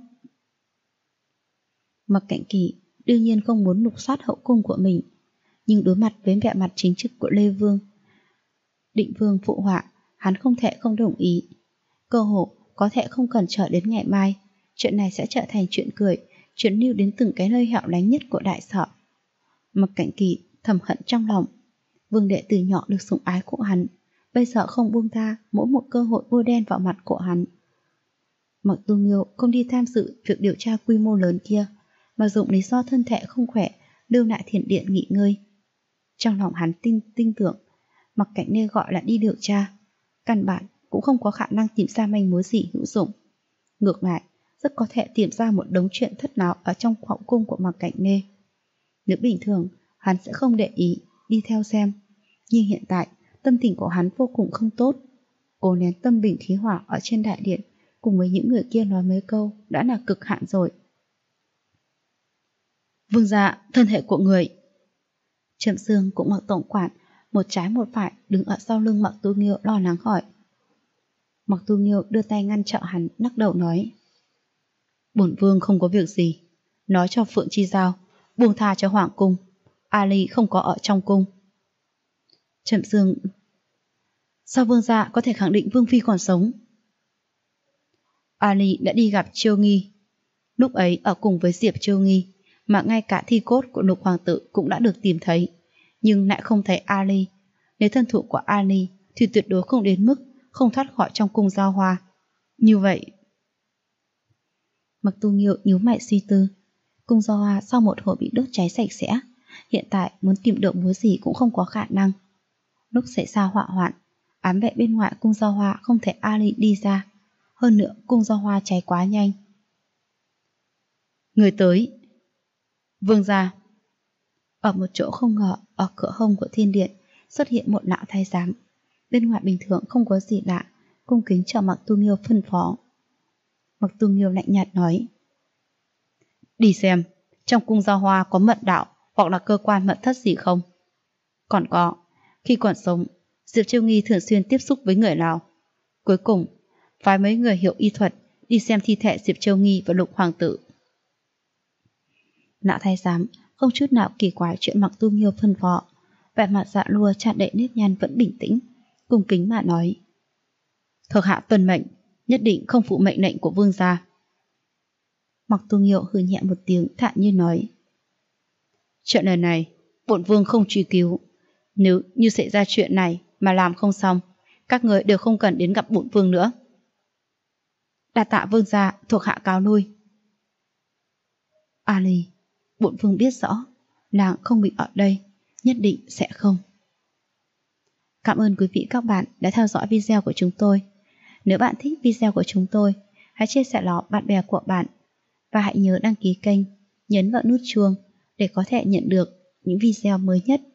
Mặc Cạnh Kỵ đương nhiên không muốn lục soát hậu cung của mình, nhưng đối mặt với vẻ mặt chính trực của Lê Vương, Định Vương phụ họa, hắn không thể không đồng ý. Cơ hội có thể không cần chờ đến ngày mai, chuyện này sẽ trở thành chuyện cười, chuyện lưu đến từng cái nơi hẻo lánh nhất của đại sở. Mặc Cạnh Kỵ thầm hận trong lòng, vương đệ từ nhỏ được sủng ái của hắn, bây giờ không buông tha mỗi một cơ hội bôi đen vào mặt của hắn. Mặc Tu Nghiêu không đi tham dự việc điều tra quy mô lớn kia, mà dùng lý do thân thể không khỏe lưu lại thiền điện nghỉ ngơi. Trong lòng hắn tin tưởng Mặc Cạnh Nê gọi là đi điều tra, căn bản cũng không có khả năng tìm ra manh mối gì hữu dụng. Ngược lại, rất có thể tìm ra một đống chuyện thất nào ở trong hậu cung của Mặc Cạnh Nê. Nếu bình thường, hắn sẽ không để ý đi theo xem, nhưng hiện tại tâm tình của hắn vô cùng không tốt. Cố nén tâm bình khí hỏa ở trên đại điện cùng với những người kia nói mấy câu đã là cực hạn rồi. Vương gia, thân thể của người. Trầm Dương cũng mặc tổng quản, một trái một phải đứng ở sau lưng Mặc Tu Nghiêu lo lắng hỏi. Mặc Tu Nghiêu đưa tay ngăn trở hắn, lắc đầu nói: bổn vương không có việc gì, nói cho Phượng Chi Giao buông tha cho hoàng cung, Ali không có ở trong cung. Trầm Dương: sao vương gia có thể khẳng định Vương phi còn sống? Ali đã đi gặp Chiêu Nghi, lúc ấy ở cùng với Diệp Chiêu Nghi, mà ngay cả thi cốt của Lục Hoàng tử cũng đã được tìm thấy, nhưng lại không thấy Ali. Nếu thân thủ của Ali thì tuyệt đối không đến mức không thoát khỏi trong cung Giao Hoa. Như vậy... Mặc Tu Nghiêu nhíu mày suy tư. Cung Giao Hoa sau một hồi bị đốt cháy sạch sẽ, hiện tại muốn tìm được mối gì cũng không có khả năng. Lúc xảy ra hỏa hoạn, ám vệ bên ngoài cung Giao Hoa không thể Ali đi ra. Hơn nữa cung Giao Hoa cháy quá nhanh. Người tới. Vương gia. Ở một chỗ không ngờ, ở cửa hông của thiên điện xuất hiện một lão thái giám. Bên ngoài bình thường không có gì lạ, cung kính chờ Mặc Tu Nghiêu phân phó. Mặc Tu Nghiêu lạnh nhạt nói: đi xem, trong cung Giao Hoa có mật đạo hoặc là cơ quan mật thất gì không? Còn có, khi còn sống, Diệp Chiêu Nghi thường xuyên tiếp xúc với người nào? Cuối cùng, phái mấy người hiểu y thuật đi xem thi thể Diệp Chiêu Nghi và Lục Hoàng tử. Lão thái giám không chút nào kỳ quái chuyện Mặc Tu Nghiêu phân phó, vẻ mặt dạ lua tràn đầy nếp nhăn vẫn bình tĩnh, cung kính mà nói: thuộc hạ tuân mệnh, nhất định không phụ mệnh lệnh của vương gia. Mặc Tu Nghiêu hừ nhẹ một tiếng, thản nhiên nói: chuyện lần này bổn vương không truy cứu, nếu như xảy ra chuyện này mà làm không xong, các người đều không cần đến gặp bổn vương nữa. Đa tạ vương gia, thuộc hạ cáo lui. Ali, bổn vương biết rõ, nàng không bị ở đây, nhất định sẽ không. Cảm ơn quý vị các bạn đã theo dõi video của chúng tôi. Nếu bạn thích video của chúng tôi, hãy chia sẻ nó bạn bè của bạn và hãy nhớ đăng ký kênh, nhấn vào nút chuông để có thể nhận được những video mới nhất.